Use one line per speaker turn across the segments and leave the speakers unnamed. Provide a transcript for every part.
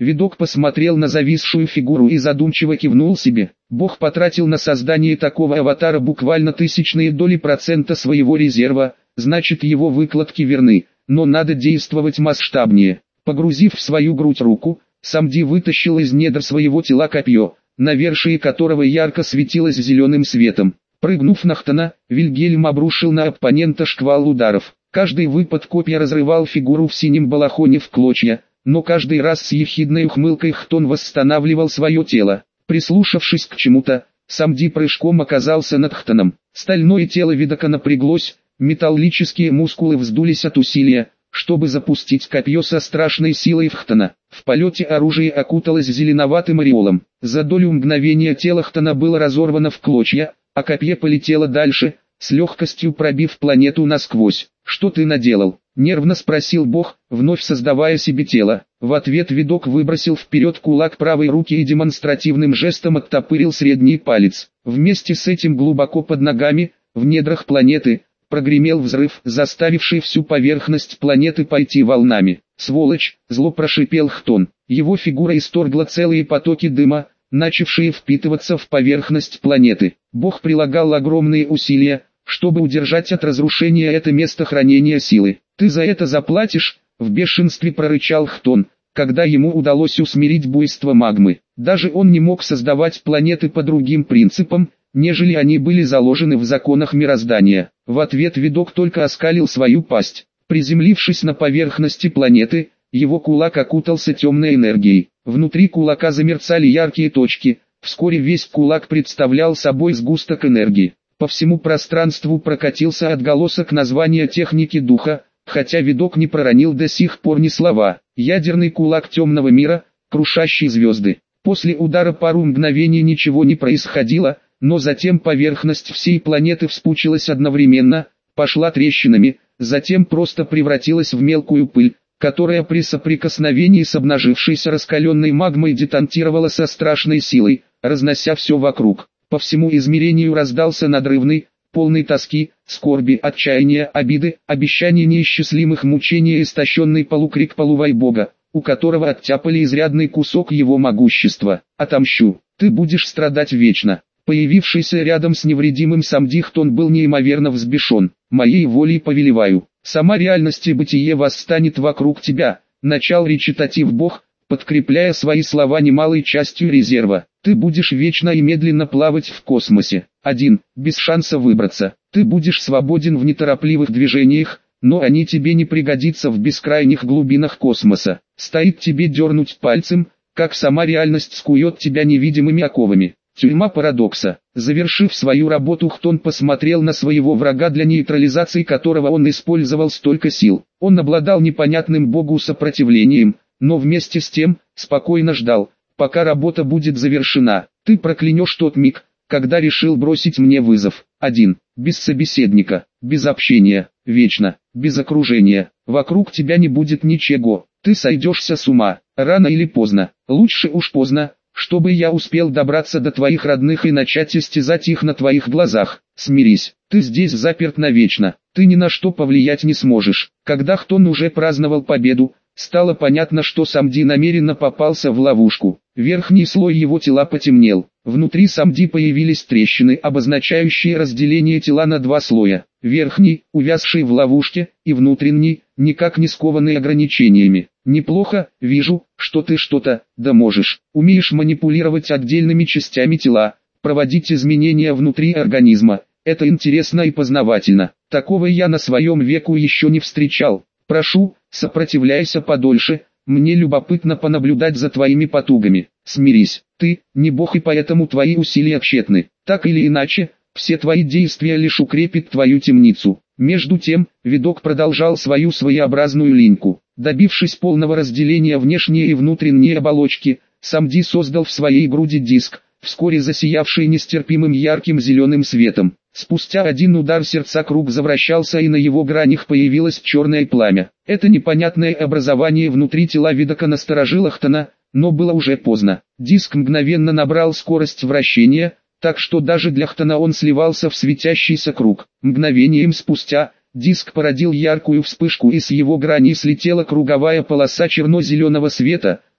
Видок посмотрел на зависшую фигуру и задумчиво кивнул себе. Бог потратил на создание такого аватара буквально тысячные доли процента своего резерва, значит его выкладки верны, но надо действовать масштабнее. Погрузив в свою грудь руку, Самди вытащил из недр своего тела копье, навершие которого ярко светилось зеленым светом. Прыгнув на Хтона, Вильгельм обрушил на оппонента шквал ударов. Каждый выпад копья разрывал фигуру в синем балахоне в клочья, но каждый раз с ехидной ухмылкой Хтон восстанавливал свое тело. Прислушавшись к чему-то, Самди прыжком оказался над Хтоном. Стальное тело Видока напряглось, металлические мускулы вздулись от усилия, чтобы запустить копье со страшной силой в Хтона. В полете оружие окуталось зеленоватым ореолом. За долю мгновения тело Хтона было разорвано в клочья, а копье полетело дальше, с легкостью пробив планету насквозь. «Что ты наделал?» — нервно спросил Бог, вновь создавая себе тело. В ответ Видок выбросил вперед кулак правой руки и демонстративным жестом оттопырил средний палец. Вместе с этим глубоко под ногами, в недрах планеты, прогремел взрыв, заставивший всю поверхность планеты пойти волнами. «Сволочь!» — зло прошипел Хтон. Его фигура исторгла целые потоки дыма, начавшие впитываться в поверхность планеты. Бог прилагал огромные усилия, чтобы удержать от разрушения это место хранения силы. «Ты за это заплатишь!» — в бешенстве прорычал Хтон, когда ему удалось усмирить буйство магмы. Даже он не мог создавать планеты по другим принципам, нежели они были заложены в законах мироздания. В ответ Видок только оскалил свою пасть. Приземлившись на поверхности планеты, его кулак окутался темной энергией. Внутри кулака замерцали яркие точки, вскоре весь кулак представлял собой сгусток энергии. По всему пространству прокатился отголосок названия техники духа, хотя Видок не проронил до сих пор ни слова. Ядерный кулак темного мира, крушащий звезды. После удара пару мгновений ничего не происходило, но затем поверхность всей планеты вспучилась одновременно, пошла трещинами, затем просто превратилась в мелкую пыль, которая при соприкосновении с обнажившейся раскаленной магмой детонтировала со страшной силой, разнося все вокруг. По всему измерению раздался надрывный, полный тоски, скорби, отчаяния, обиды, обещаний неисчислимых мучений истощенный полукрик полувайбога, у которого оттяпали изрядный кусок его могущества. «Отомщу, ты будешь страдать вечно». Появившийся рядом с невредимым Самди Хтон был неимоверно взбешен. «Моей волей повелеваю, сама реальность и бытие восстанет вокруг тебя», начал речитатив Бог, подкрепляя свои слова немалой частью резерва. «Ты будешь вечно и медленно плавать в космосе. Один, без шанса выбраться. Ты будешь свободен в неторопливых движениях, но они тебе не пригодятся в бескрайних глубинах космоса. Стоит тебе дернуть пальцем, как сама реальность скует тебя невидимыми оковами». Тюрьма парадокса. Завершив свою работу, Хтон посмотрел на своего врага, для нейтрализации которого он использовал столько сил. Он обладал непонятным Богу сопротивлением, но вместе с тем, спокойно ждал, пока работа будет завершена. «Ты проклянешь тот миг, когда решил бросить мне вызов. Один, без собеседника, без общения, вечно, без окружения. Вокруг тебя не будет ничего. Ты сойдешься с ума, рано или поздно. Лучше уж поздно, чтобы я успел добраться до твоих родных и начать истязать их на твоих глазах. Смирись, ты здесь заперт навечно, ты ни на что повлиять не сможешь». Когда Хтон уже праздновал победу, стало понятно, что Самди намеренно попался в ловушку. Верхний слой его тела потемнел. Внутри Самди появились трещины, обозначающие разделение тела на два слоя. Верхний, увязший в ловушке, и внутренний, никак не скованный ограничениями. «Неплохо, вижу, что ты что-то, да можешь. Умеешь манипулировать отдельными частями тела, проводить изменения внутри организма. Это интересно и познавательно. Такого я на своем веку еще не встречал. Прошу, сопротивляйся подольше, мне любопытно понаблюдать за твоими потугами. Смирись, ты не бог, и поэтому твои усилия тщетны. Так или иначе, все твои действия лишь укрепят твою темницу». Между тем, Видок продолжал свою своеобразную линьку. Добившись полного разделения внешней и внутренней оболочки, Самди создал в своей груди диск, вскоре засиявший нестерпимым ярким зеленым светом. Спустя один удар сердца круг завращался, и на его гранях появилось черное пламя. Это непонятное образование внутри тела Видока насторожило Хтона, но было уже поздно. Диск мгновенно набрал скорость вращения, так что даже для Хтона он сливался в светящийся круг. Мгновением спустя, диск породил яркую вспышку, и с его граней слетела круговая полоса черно-зеленого света,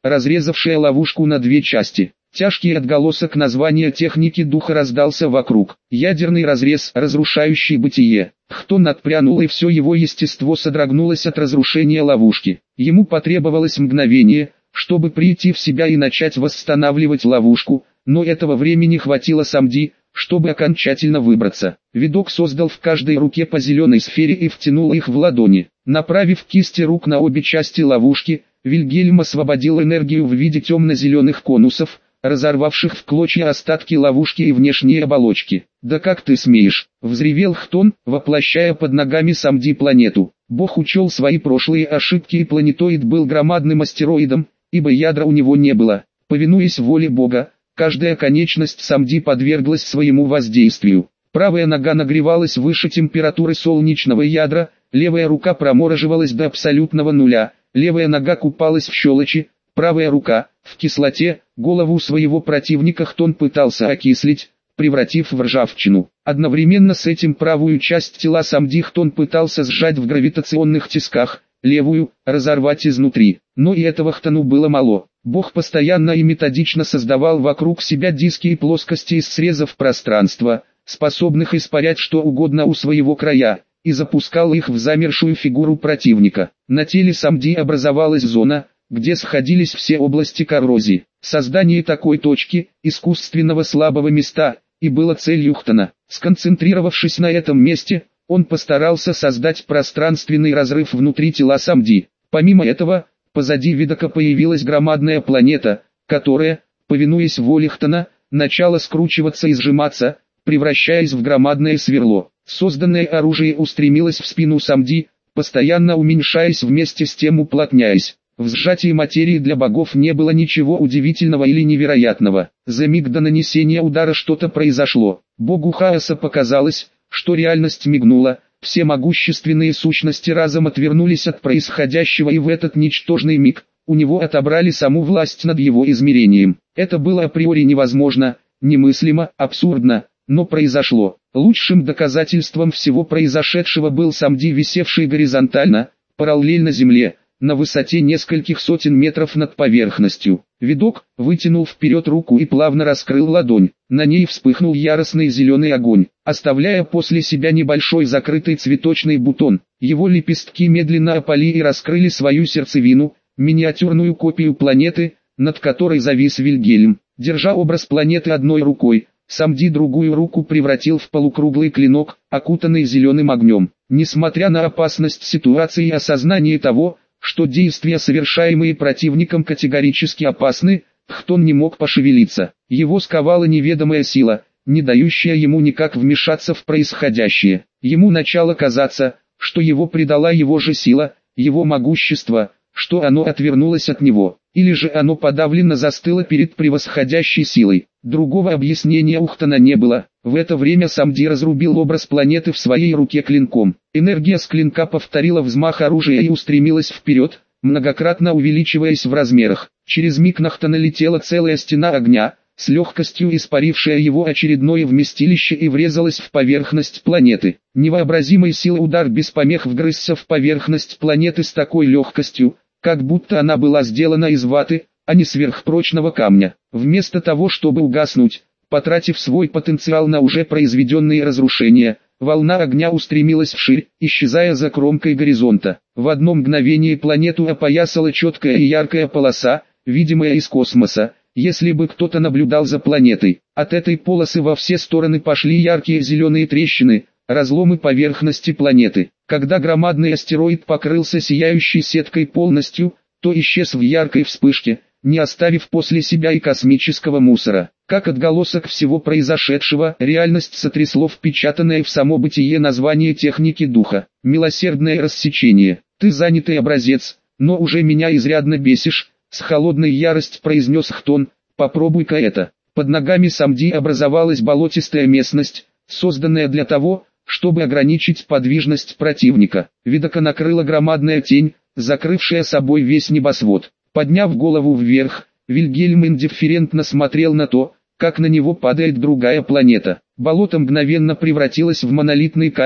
разрезавшая ловушку на две части. Тяжкий отголосок названия техники духа раздался вокруг. Ядерный разрез, разрушающий бытие. Хтон отпрянул, и все его естество содрогнулось от разрушения ловушки. Ему потребовалось мгновение, чтобы прийти в себя и начать восстанавливать ловушку, но этого времени хватило Самди, чтобы окончательно выбраться. Видок создал в каждой руке по зеленой сфере и втянул их в ладони. Направив кисти рук на обе части ловушки, Вильгельм освободил энергию в виде темно-зеленых конусов, разорвавших в клочья остатки ловушки и внешние оболочки. «Да как ты смеешь!» — взревел Хтон, воплощая под ногами Самди планету. Бог учел свои прошлые ошибки, и планетоид был громадным астероидом, ибо ядра у него не было. Повинуясь воле Бога, каждая конечность Самди подверглась своему воздействию. Правая нога нагревалась выше температуры солнечного ядра, левая рука промораживалась до абсолютного нуля, левая нога купалась в щелочи, правая рука — в кислоте. Голову своего противника Хтон пытался окислить, превратив в ржавчину. Одновременно с этим правую часть тела Самди Хтон пытался сжать в гравитационных тисках, левую — разорвать изнутри. Но и этого Хтону было мало. Бог постоянно и методично создавал вокруг себя диски и плоскости из срезов пространства, способных испарять что угодно у своего края, и запускал их в замершую фигуру противника. На теле Самди образовалась зона, где сходились все области коррозии. Создание такой точки, искусственного слабого места, и было целью Хтона. Сконцентрировавшись на этом месте, он постарался создать пространственный разрыв внутри тела Самди. Помимо этого, позади Видока появилась громадная планета, которая, повинуясь воле Хтона, начала скручиваться и сжиматься, превращаясь в громадное сверло. Созданное оружие устремилось в спину Самди, постоянно уменьшаясь, вместе с тем уплотняясь. В сжатии материи для богов не было ничего удивительного или невероятного. За миг до нанесения удара что-то произошло. Богу хаоса показалось, что реальность мигнула, все могущественные сущности разом отвернулись от происходящего, и в этот ничтожный миг у него отобрали саму власть над его измерением. Это было априори невозможно, немыслимо, абсурдно, но произошло. Лучшим доказательством всего произошедшего был Самди, висевший горизонтально, параллельно земле, на высоте нескольких сотен метров над поверхностью. Видок вытянул вперед руку и плавно раскрыл ладонь. На ней вспыхнул яростный зеленый огонь, оставляя после себя небольшой закрытый цветочный бутон. Его лепестки медленно опали и раскрыли свою сердцевину, миниатюрную копию планеты, над которой завис Вильгельм. Держа образ планеты одной рукой, Самди другую руку превратил в полукруглый клинок, окутанный зеленым огнем. Несмотря на опасность ситуации и осознание того, что действия, совершаемые противником, категорически опасны, Хтон не мог пошевелиться. Его сковала неведомая сила, не дающая ему никак вмешаться в происходящее. Ему начало казаться, что его предала его же сила, его могущество, что оно отвернулось от него, или же оно подавленно застыло перед превосходящей силой. Другого объяснения у Хтона не было. В это время Самди разрубил образ планеты в своей руке клинком. Энергия с клинка повторила взмах оружия и устремилась вперед, многократно увеличиваясь в размерах. Через миг на Хтона летела целая стена огня, с легкостью испарившая его очередное вместилище, и врезалась в поверхность планеты. Невообразимой силы удар без помех вгрызся в поверхность планеты с такой легкостью, как будто она была сделана из ваты, а не сверхпрочного камня. Вместо того, чтобы угаснуть, потратив свой потенциал на уже произведенные разрушения, волна огня устремилась вширь, исчезая за кромкой горизонта. В одно мгновение планету опоясала четкая и яркая полоса, видимая из космоса, если бы кто-то наблюдал за планетой. От этой полосы во все стороны пошли яркие зеленые трещины, разломы поверхности планеты. Когда громадный астероид покрылся сияющей сеткой полностью, то исчез в яркой вспышке, не оставив после себя и космического мусора. Как отголосок всего произошедшего, реальность сотрясло впечатанное в само бытие название техники духа. Милосердное рассечение. Ты занятый образец, но уже меня изрядно бесишь, с холодной яростью произнес Хтон. Попробуй-ка это. Под ногами Самди образовалась болотистая местность, созданная для того, чтобы ограничить подвижность противника. Видока накрыла громадная тень, закрывшая собой весь небосвод. Подняв голову вверх, Вильгельм индифферентно смотрел на то, как на него падает другая планета. Болото мгновенно превратилось в монолитный камень,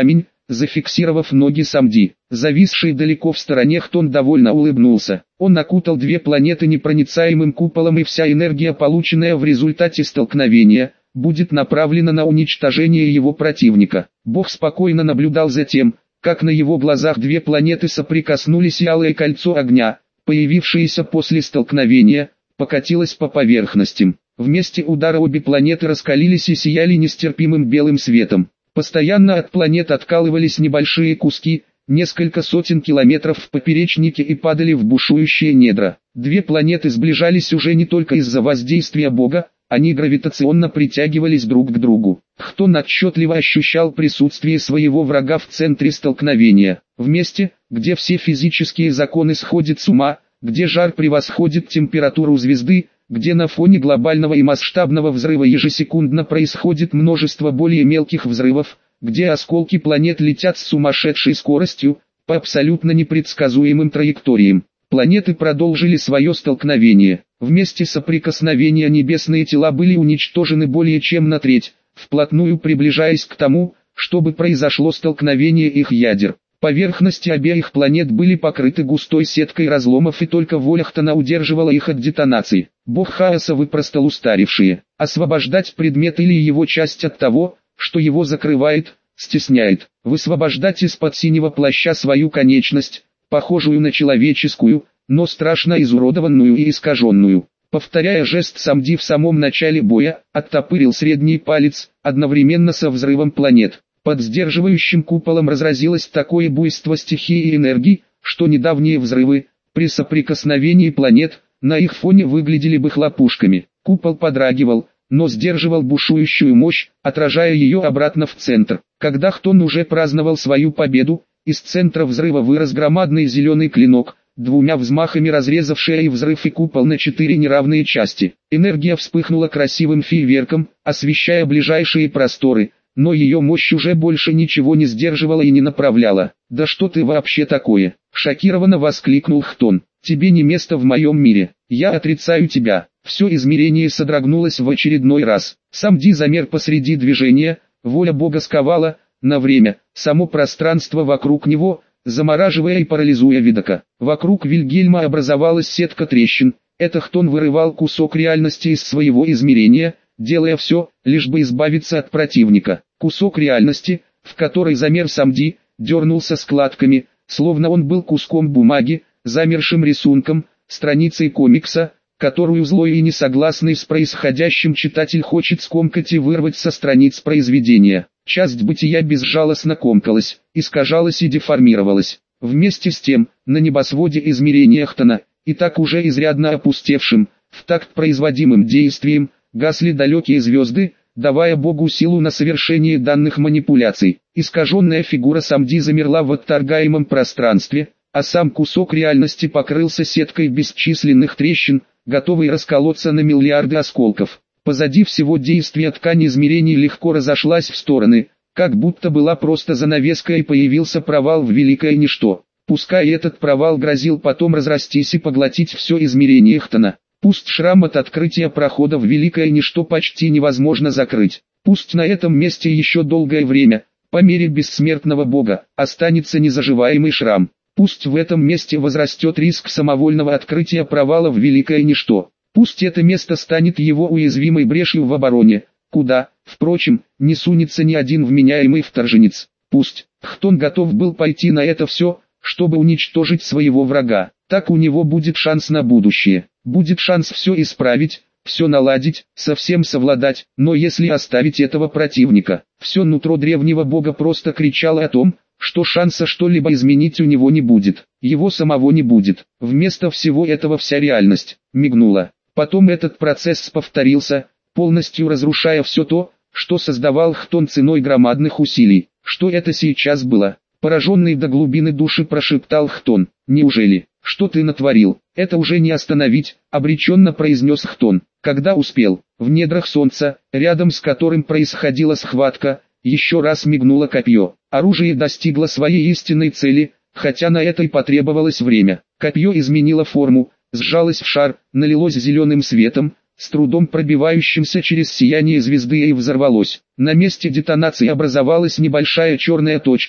зафиксировав ноги Самди. Зависший далеко в стороне Хтон довольно улыбнулся. Он окутал две планеты непроницаемым куполом, и вся энергия, полученная в результате столкновения, будет направлена на уничтожение его противника. Бог спокойно наблюдал за тем, как на его глазах две планеты соприкоснулись, и алое кольцо огня, появившееся после столкновения, покатилось по поверхностям. В месте удара обе планеты раскалились и сияли нестерпимым белым светом. Постоянно от планет откалывались небольшие куски, несколько сотен километров в поперечнике, и падали в бушующие недра. Две планеты сближались уже не только из-за воздействия Бога, они гравитационно притягивались друг к другу. Хтон отчетливо ощущал присутствие своего врага в центре столкновения. В месте, где все физические законы сходят с ума, где жар превосходит температуру звезды, где на фоне глобального и масштабного взрыва ежесекундно происходит множество более мелких взрывов, где осколки планет летят с сумасшедшей скоростью, по абсолютно непредсказуемым траекториям. Планеты продолжили свое столкновение. В месте соприкосновения небесные тела были уничтожены более чем на треть, вплотную приближаясь к тому, чтобы произошло столкновение их ядер. Поверхности обеих планет были покрыты густой сеткой разломов, и только воля Хтона удерживала их от детонации. Бог хаоса выпростал устаревшие. Освобождать предмет или его часть от того, что его закрывает, стесняет. Высвобождать из-под синего плаща свою конечность, похожую на человеческую, но страшно изуродованную и искаженную. Повторяя жест Самди в самом начале боя, оттопырил средний палец, одновременно со взрывом планет. Под сдерживающим куполом разразилось такое буйство стихии и энергии, что недавние взрывы, при соприкосновении планет, на их фоне выглядели бы хлопушками. Купол подрагивал, но сдерживал бушующую мощь, отражая ее обратно в центр. Когда Хтон уже праздновал свою победу, из центра взрыва вырос громадный зеленый клинок, двумя взмахами разрезавший и взрыв и купол на 4 неравные части. Энергия вспыхнула красивым фейерверком, освещая ближайшие просторы, но ее мощь уже больше ничего не сдерживала и не направляла. «Да что ты вообще такое?» — шокированно воскликнул Хтон. «Тебе не место в моем мире. Я отрицаю тебя». Все измерение содрогнулось в очередной раз. Самди замер посреди движения, воля Бога сковала, на время, само пространство вокруг него, замораживая и парализуя видока. Вокруг Вильгельма образовалась сетка трещин. Это Хтон вырывал кусок реальности из своего измерения, делая все, лишь бы избавиться от противника. Кусок реальности, в который замер Самди, дернулся складками, словно он был куском бумаги, замершим рисунком, страницей комикса, которую злой и несогласный с происходящим читатель хочет скомкать и вырвать со страниц произведения. Часть бытия безжалостно комкалась, искажалась и деформировалась. Вместе с тем, на небосводе измерения Хтона, и так уже изрядно опустевшим, в такт производимым действием, гасли далекие звезды, давая Богу силу на совершение данных манипуляций. Искаженная фигура Самди замерла в отторгаемом пространстве, а сам кусок реальности покрылся сеткой бесчисленных трещин, готовый расколоться на миллиарды осколков. Позади всего действия ткань измерений легко разошлась в стороны, как будто была просто занавеска, и появился провал в великое ничто. Пускай этот провал грозил потом разрастись и поглотить все измерение Хтона. Пусть шрам от открытия прохода в великое ничто почти невозможно закрыть. Пусть на этом месте еще долгое время, по мере бессмертного Бога, останется незаживаемый шрам. Пусть в этом месте возрастет риск самовольного открытия провала в великое ничто. Пусть это место станет его уязвимой брешью в обороне, куда, впрочем, не сунется ни один вменяемый вторженец. Пусть. Хтон готов был пойти на это все, чтобы уничтожить своего врага. Так у него будет шанс на будущее. Будет шанс все исправить, все наладить, совсем совладать. Но если оставить этого противника, все нутро древнего бога просто кричало о том, что шанса что-либо изменить у него не будет. Его самого не будет. Вместо всего этого вся реальность мигнула. Потом этот процесс повторился, полностью разрушая все то, что создавал Хтон ценой громадных усилий. Что это сейчас было? Пораженный до глубины души прошептал Хтон. «Неужели? Что ты натворил? Это уже не остановить», — обреченно произнес Хтон. Когда успел, в недрах солнца, рядом с которым происходила схватка, еще раз мигнуло копье. Оружие достигло своей истинной цели, хотя на это и потребовалось время. Копье изменило форму, сжалось в шар, налилось зеленым светом, с трудом пробивающимся через сияние звезды, и взорвалось. На месте детонации образовалась небольшая черная точка,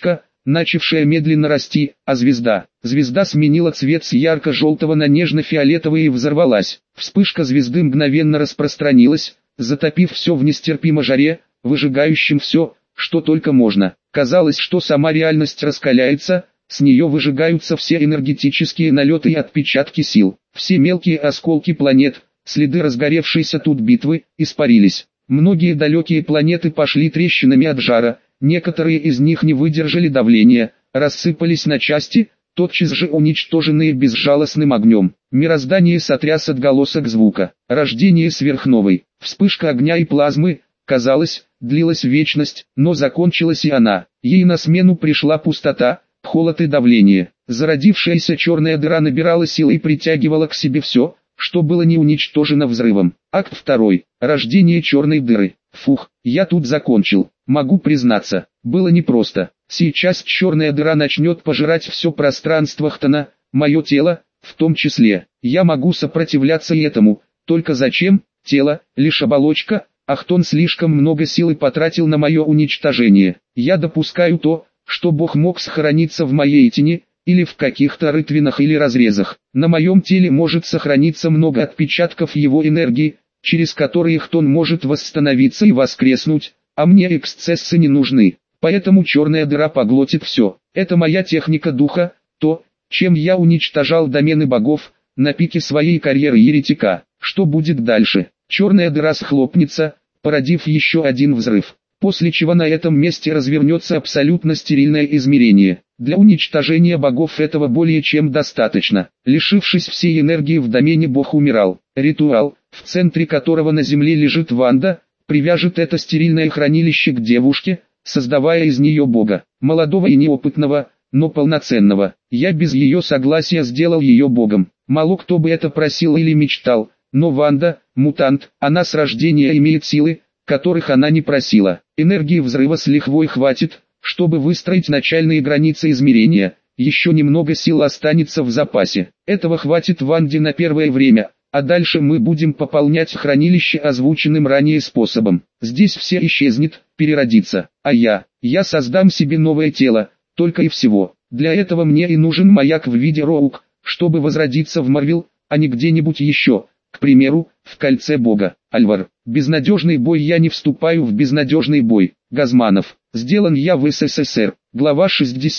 начавшая медленно расти, а звезда сменила цвет с ярко-желтого на нежно-фиолетовый и взорвалась. Вспышка звезды мгновенно распространилась, затопив все в нестерпимо жаре, выжигающем все, что только можно. Казалось, что сама реальность раскаляется, с нее выжигаются все энергетические налеты и отпечатки сил. Все мелкие осколки планет, следы разгоревшейся тут битвы, испарились. Многие далекие планеты пошли трещинами от жара, некоторые из них не выдержали давления, рассыпались на части, тотчас же уничтоженные безжалостным огнем. Мироздание сотряс отголосок звука. Рождение сверхновой. Вспышка огня и плазмы, казалось, длилась вечность, но закончилась и она. Ей на смену пришла пустота, холод и давление. Зародившаяся черная дыра набирала силы и притягивала к себе все, что было не уничтожено взрывом. Акт 2. Рождение черной дыры. Фух, я тут закончил. Могу признаться, было непросто. Сейчас черная дыра начнет пожирать все пространство Хтона, мое тело, в том числе. Я могу сопротивляться и этому, только зачем? Тело, лишь оболочка, а Хтон слишком много силы потратил на мое уничтожение. Я допускаю то, что Бог мог сохраниться в моей тени, или в каких-то рытвинах или разрезах. На моем теле может сохраниться много отпечатков его энергии, через которые Хтон может восстановиться и воскреснуть, а мне эксцессы не нужны. Поэтому черная дыра поглотит все. Это моя техника духа, то, чем я уничтожал домены богов, на пике своей карьеры еретика. Что будет дальше? Черная дыра схлопнется, породив еще один взрыв. После чего на этом месте развернется абсолютно стерильное измерение. Для уничтожения богов этого более чем достаточно. Лишившись всей энергии в домене, бог умирал. Ритуал, в центре которого на земле лежит Ванда, привяжет это стерильное хранилище к девушке, создавая из нее бога. Молодого и неопытного, но полноценного. Я без ее согласия сделал ее богом. Мало кто бы это просил или мечтал, но Ванда, мутант, она с рождения имеет силы, которых она не просила. Энергии взрыва с лихвой хватит, чтобы выстроить начальные границы измерения, еще немного сил останется в запасе. Этого хватит Ванде на первое время, а дальше мы будем пополнять хранилище озвученным ранее способом. Здесь все исчезнет, переродится, а я создам себе новое тело, только и всего. Для этого мне и нужен маяк в виде Роук, чтобы возродиться в Марвел, а не где-нибудь еще. К примеру, в кольце бога. Альвар. Безнадежный бой. Я не вступаю в безнадежный бой. Газманов. Сделан я в СССР. Глава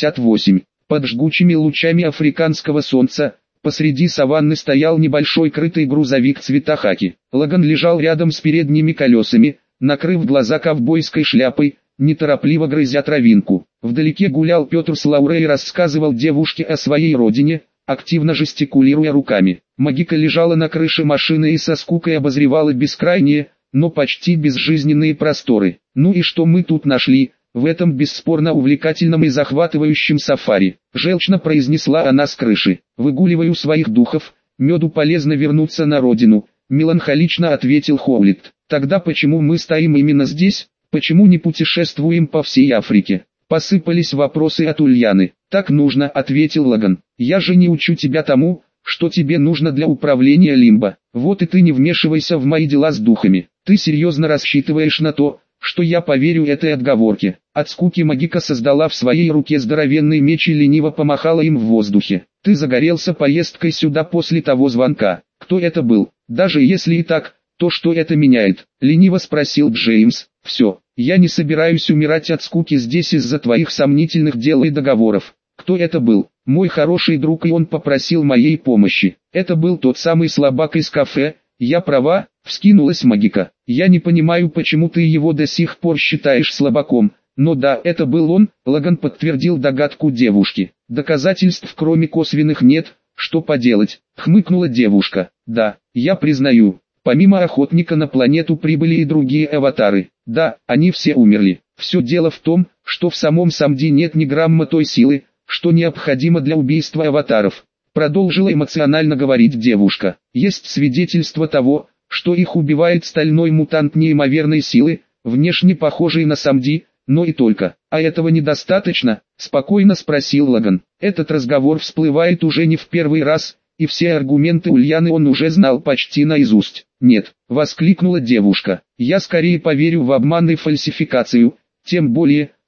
68. Под жгучими лучами африканского солнца, посреди саванны стоял небольшой крытый грузовик цвета хаки. Лаган лежал рядом с передними колесами, накрыв глаза ковбойской шляпой, неторопливо грызя травинку. Вдалеке гулял Петр с Лаурой и рассказывал девушке о своей родине, активно жестикулируя руками. Магика лежала на крыше машины и со скукой обозревала бескрайние, но почти безжизненные просторы. Ну и что мы тут нашли, в этом бесспорно увлекательном и захватывающем сафари? Желчно произнесла она с крыши. Выгуливаю своих духов, меду полезно вернуться на родину, меланхолично ответил Хоулит. Тогда почему мы стоим именно здесь, почему не путешествуем по всей Африке? Посыпались вопросы от Ульяны. Так нужно, ответил Лаган. Я же не учу тебя тому, что тебе нужно для управления Лимбо. Вот и ты не вмешивайся в мои дела с духами. Ты серьезно рассчитываешь на то, что я поверю этой отговорке? От скуки магика создала в своей руке здоровенный меч и лениво помахала им в воздухе. Ты загорелся поездкой сюда после того звонка. Кто это был? Даже если и так, то что это меняет? Лениво спросил Джеймс. Все, я не собираюсь умирать от скуки здесь из-за твоих сомнительных дел и договоров. Кто это был? Мой хороший друг, и он попросил моей помощи. Это был тот самый слабак из кафе. Я права? Вскинулась магика. Я не понимаю, почему ты его до сих пор считаешь слабаком. Но да, это был он. Лаган подтвердил догадку девушки. Доказательств кроме косвенных нет. Что поделать? Хмыкнула девушка. Да, я признаю. Помимо охотника на планету прибыли и другие аватары. Да, они все умерли. Все дело в том, что в самом Самди нет ни грамма той силы, что необходимо для убийства аватаров. Продолжила эмоционально говорить девушка. Есть свидетельство того, что их убивает стальной мутант неимоверной силы, внешне похожий на Самди, но и только. А этого недостаточно? Спокойно спросил Лаган. Этот разговор всплывает уже не в первый раз, и все аргументы Ульяны он уже знал почти наизусть. Нет, воскликнула девушка. Я скорее поверю в обман и фальсификацию, тем более,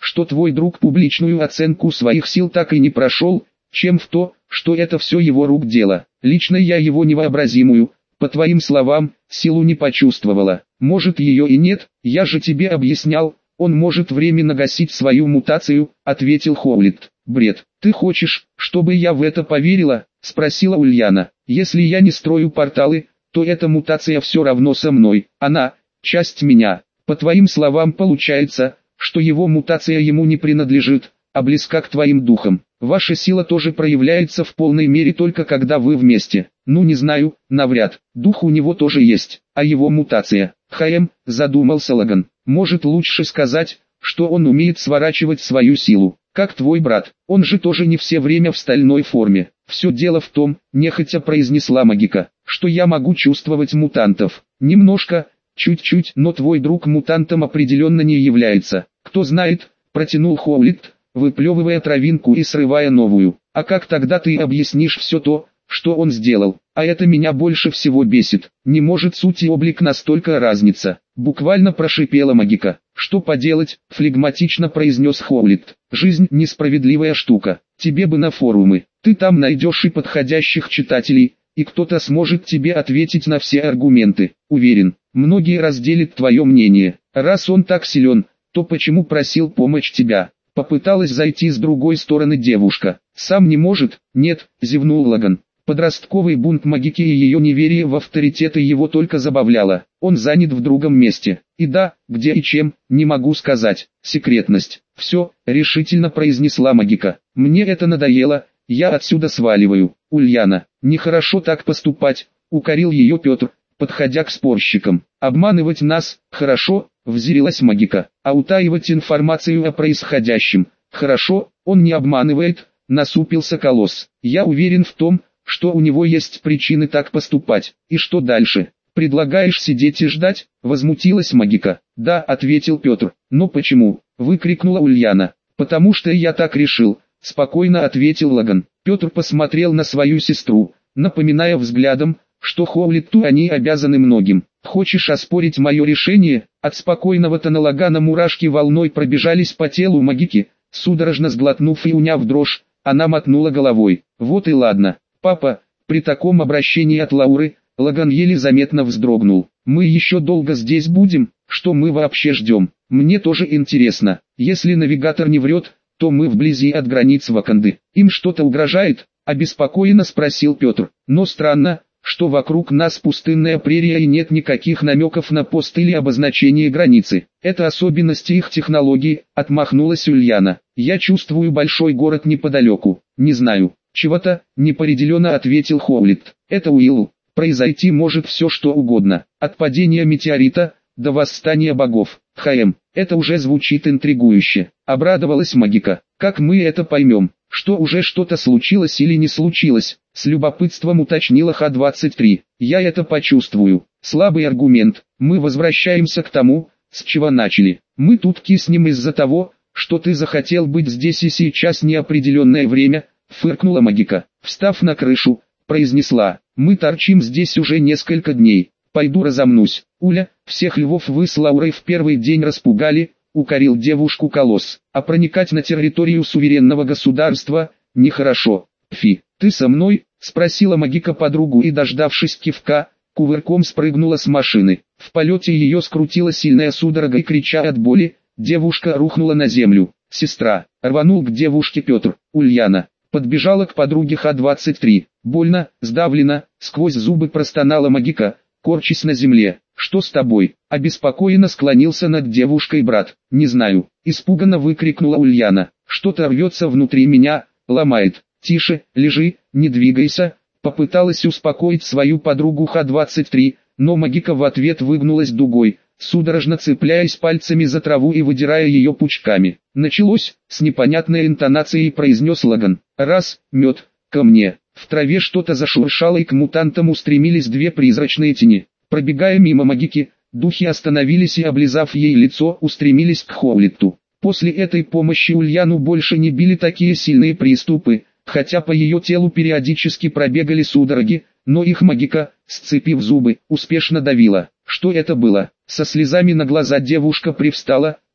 что твой друг публичную оценку своих сил так и не прошел, чем в то, что это все его рук дело. Лично я его невообразимую, по твоим словам, силу не почувствовала. Может ее и нет, я же тебе объяснял, он может временно гасить свою мутацию, ответил Хоулит. Бред. Ты хочешь, чтобы я в это поверила? Спросила Ульяна. Если я не строю порталы, то эта мутация все равно со мной. Она – часть меня. По твоим словам получается, что его мутация ему не принадлежит, а близка к твоим духам. Ваша сила тоже проявляется в полной мере только когда вы вместе. Ну не знаю, навряд. Дух у него тоже есть, а его мутация. Задумался Лаган. Может лучше сказать, что он умеет сворачивать свою силу. Как твой брат, он же тоже не все время в стальной форме. Все дело в том, нехотя произнесла магика, что я могу чувствовать мутантов. Немножко, чуть-чуть, но твой друг мутантом определенно не является. Кто знает, протянул Хоулит, выплевывая травинку и срывая новую. А как тогда ты объяснишь все то, что он сделал? А это меня больше всего бесит. Не может суть и облик настолько разниться. Буквально прошипела магика. Что поделать, флегматично произнес Хоулит. Жизнь несправедливая штука. Тебе бы на форумы. Ты там найдешь и подходящих читателей, и кто-то сможет тебе ответить на все аргументы. Уверен, многие разделят твое мнение. Раз он так силен, то почему просил помощь тебя? Попыталась зайти с другой стороны девушка. Сам не может? Нет, зевнул Лаган. Подростковый бунт магики и ее неверие в авторитеты его только забавляло. Он занят в другом месте. И да, где и чем, не могу сказать. Секретность. Все, решительно произнесла магика. Мне это надоело, я отсюда сваливаю. Ульяна, нехорошо так поступать, укорил ее Петр, подходя к спорщикам. Обманывать нас, хорошо, взъярилась магика. А утаивать информацию о происходящем, хорошо, он не обманывает, насупился колосс. Я уверен в том, что у него есть причины так поступать. И что дальше? Предлагаешь сидеть и ждать? Возмутилась магика. Да, ответил Петр. Но почему? Выкрикнула Ульяна. Потому что я так решил, спокойно ответил Лаган. Петр посмотрел на свою сестру, напоминая взглядом, что Хоулиту они обязаны многим. Хочешь оспорить мое решение? От спокойного тона Лагана мурашки волной пробежались по телу магики. Судорожно сглотнув и уняв дрожь, она мотнула головой. Вот и ладно. Папа, при таком обращении от Лауры, Лаган еле заметно вздрогнул. Мы еще долго здесь будем? Что мы вообще ждем? Мне тоже интересно. Если навигатор не врет, то мы вблизи от границ Ваканды. Им что-то угрожает? Обеспокоенно спросил Петр. Но странно, что вокруг нас пустынная прерия и нет никаких намеков на пост или обозначение границы. Это особенности их технологии, отмахнулась Ульяна. Я чувствую большой город неподалеку. Не знаю. Чего-то, неопределенно ответил Хоулит. Это Уилл. Произойти может все что угодно. От падения метеорита, до восстания богов. Это уже звучит интригующе. Обрадовалась магика. Как мы это поймем? Что уже что-то случилось или не случилось? С любопытством уточнила Х-23. Я это почувствую. Слабый аргумент. Мы возвращаемся к тому, с чего начали. Мы тут киснем из-за того, что ты захотел быть здесь и сейчас неопределенное время, фыркнула магика. Встав на крышу, произнесла. Мы торчим здесь уже несколько дней. Пойду разомнусь. Уля, всех львов вы с Лаурой в первый день распугали, укорил девушку колосс. А проникать на территорию суверенного государства, нехорошо. Фи, ты со мной? Спросила магика подругу и, дождавшись кивка, кувырком спрыгнула с машины. В полете ее скрутила сильная судорога и, крича от боли, девушка рухнула на землю. Сестра, рванул к девушке Петр. Ульяна подбежала к подруге Х-23. Больно, сдавлено, сквозь зубы простонала магика, корчась на земле. Что с тобой? Обеспокоенно склонился над девушкой брат. Не знаю, испуганно выкрикнула Ульяна. Что-то рвется внутри меня, ломает. Тише, лежи, не двигайся. Попыталась успокоить свою подругу Х-23, но магика в ответ выгнулась дугой, судорожно цепляясь пальцами за траву и выдирая ее пучками. Началось, с непонятной интонацией произнес Лаган. Раз, мед, ко мне. В траве что-то зашуршало и к мутантам устремились две призрачные тени. Пробегая мимо магики, духи остановились и, облизав ей лицо, устремились к Хоулиту. После этой помощи Ульяну больше не били такие сильные приступы, хотя по ее телу периодически пробегали судороги, но их магика, сцепив зубы, успешно давила. Что это было? Со слезами на глаза девушка привстала,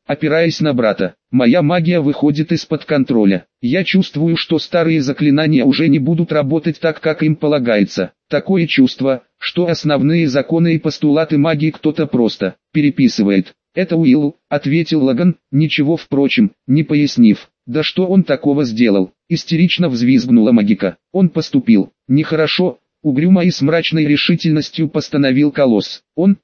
опираясь на брата. Моя магия выходит из-под контроля. Я чувствую, что старые заклинания уже не будут работать так, как им полагается. Такое чувство, что основные законы и постулаты магии кто-то просто переписывает. «Это Уилл», — ответил Лаган, ничего впрочем, не пояснив. «Да что он такого сделал?» — истерично взвизгнула магика. «Он поступил нехорошо», — угрюмо и с мрачной решительностью постановил Колосс. «Он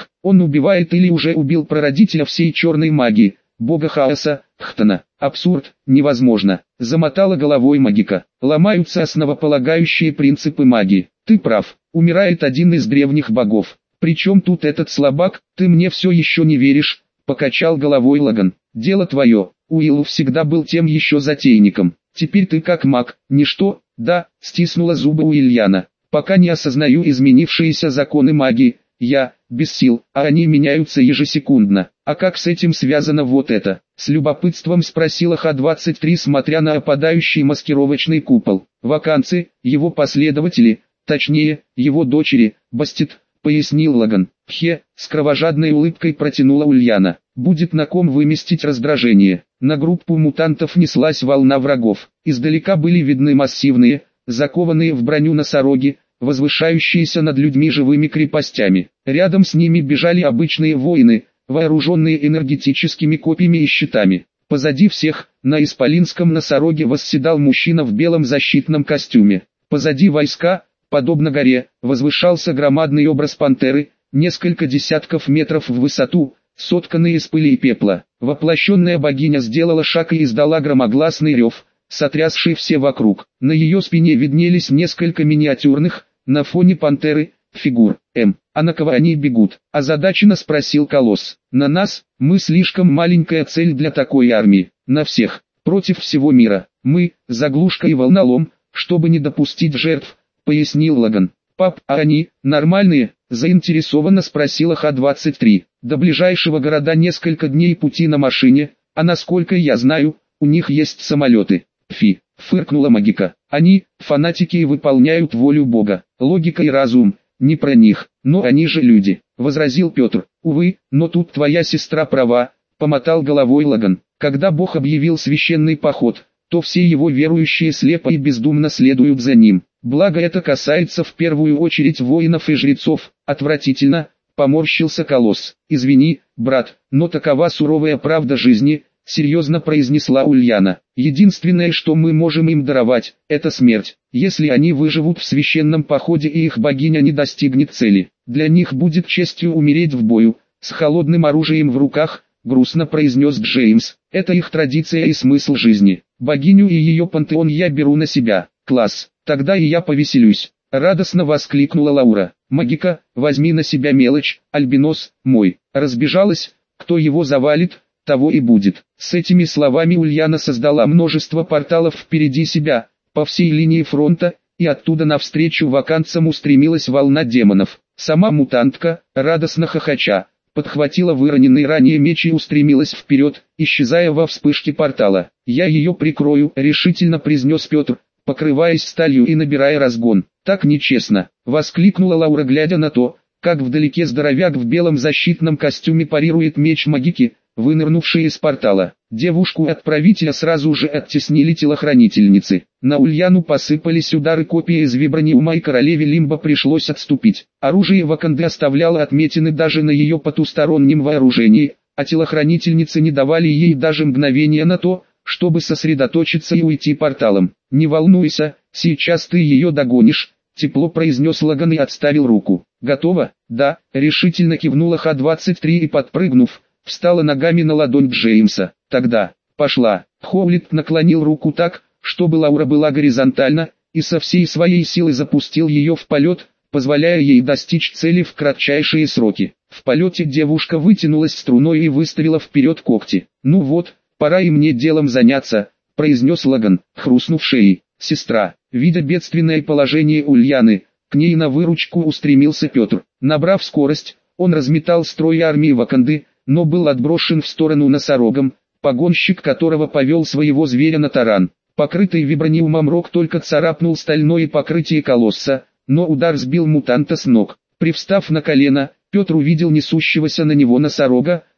убивает или уже убил прародителя всей черной магии, бога хаоса, Хтона. Абсурд, невозможно», — замотала головой магика. «Ломаются основополагающие принципы магии. Ты прав, умирает один из древних богов. Причем тут этот слабак, ты мне все еще не веришь?» — покачал головой Лаган. «Дело твое, Уилл всегда был тем еще затейником. Теперь ты как маг, ничто». «Да», — стиснула зубы Уильяна. «Пока не осознаю изменившиеся законы магии, я без сил, а они меняются ежесекундно. А как с этим связано вот это?» — с любопытством спросила Х-23, смотря на опадающий маскировочный купол. «Ваканцы, его последователи, точнее, его дочери, Бастет», — пояснил Лаган. С кровожадной улыбкой протянула Ульяна. «Будет на ком выместить раздражение». На группу мутантов неслась волна врагов. Издалека были видны массивные, закованные в броню носороги, возвышающиеся над людьми живыми крепостями. Рядом с ними бежали обычные воины, вооруженные энергетическими копьями и щитами. Позади всех, на исполинском носороге восседал мужчина в белом защитном костюме. Позади войска, подобно горе, возвышался громадный образ пантеры, несколько десятков метров в высоту, сотканный из пыли и пепла. Воплощенная богиня сделала шаг и издала громогласный рев, сотрясший все вокруг. На ее спине виднелись несколько миниатюрных, на фоне пантеры, фигур. «А на кого они бегут?» – озадаченно спросил Колосс. «На нас, мы слишком маленькая цель для такой армии. На всех, против всего мира. Мы – заглушка и волнолом, чтобы не допустить жертв», – пояснил Лаган. «Пап, а они, нормальные?» – заинтересованно спросила Х-23. «До ближайшего города несколько дней пути на машине, а насколько я знаю, у них есть самолеты». Фыркнула магика. «Они, фанатики, и выполняют волю Бога. Логика и разум, не про них, но они же люди», — возразил Петр. «Увы, но тут твоя сестра права», — помотал головой Лаган. «Когда Бог объявил священный поход, то все его верующие слепо и бездумно следуют за ним. Благо это касается в первую очередь воинов и жрецов». «Отвратительно», — поморщился Колосс. «Извини, брат, но такова суровая правда жизни», — серьезно произнесла Ульяна. «Единственное, что мы можем им даровать, это смерть. Если они выживут в священном походе и их богиня не достигнет цели, для них будет честью умереть в бою, с холодным оружием в руках», — грустно произнес Джеймс. «Это их традиция и смысл жизни. Богиню и ее пантеон я беру на себя». «Класс, тогда и я повеселюсь», — радостно воскликнула Лаура. «Магика, возьми на себя мелочь, альбинос, мой». Разбежалась, кто его завалит, того и будет. С этими словами Ульяна создала множество порталов впереди себя, по всей линии фронта, и оттуда навстречу ваканцам устремилась волна демонов. Сама мутантка, радостно хохоча, подхватила выроненный ранее меч и устремилась вперед, исчезая во вспышке портала. «Я ее прикрою», — решительно произнес Петр, покрываясь сталью и набирая разгон. «Так нечестно», — воскликнула Лаура, глядя на то, как вдалеке здоровяк в белом защитном костюме парирует меч магики, вынырнувший из портала. Девушку-отправителя сразу же оттеснили телохранительницы. На Ульяну посыпались удары копья из вибраниума, и королеве Лимба пришлось отступить. Оружие Ваканды оставляло отметины даже на ее потустороннем вооружении, а телохранительницы не давали ей даже мгновения на то, чтобы сосредоточиться и уйти порталом. «Не волнуйся, сейчас ты ее догонишь», — тепло произнес Лаган и отставил руку. «Готово?» «Да», — решительно кивнула Х-23 и, подпрыгнув, встала ногами на ладонь Джеймса. «Тогда, пошла». Хоулит наклонил руку так, чтобы Лаура была горизонтально, и со всей своей силы запустил ее в полет, позволяя ей достичь цели в кратчайшие сроки. В полете девушка вытянулась струной и выставила вперед когти. «Ну вот, пора и мне делом заняться», — произнес Лаган, хрустнув шеей. «Сестра». Видя бедственное положение Ульяны, к ней на выручку устремился Петр. Набрав скорость, он разметал строй армии Ваканды, но был отброшен в сторону носорогом, погонщик которого повел своего зверя на таран. Покрытый вибраниумом рог только царапнул стальное покрытие колосса, но удар сбил мутанта с ног. Привстав на колено, Петр увидел несущегося на него носорога,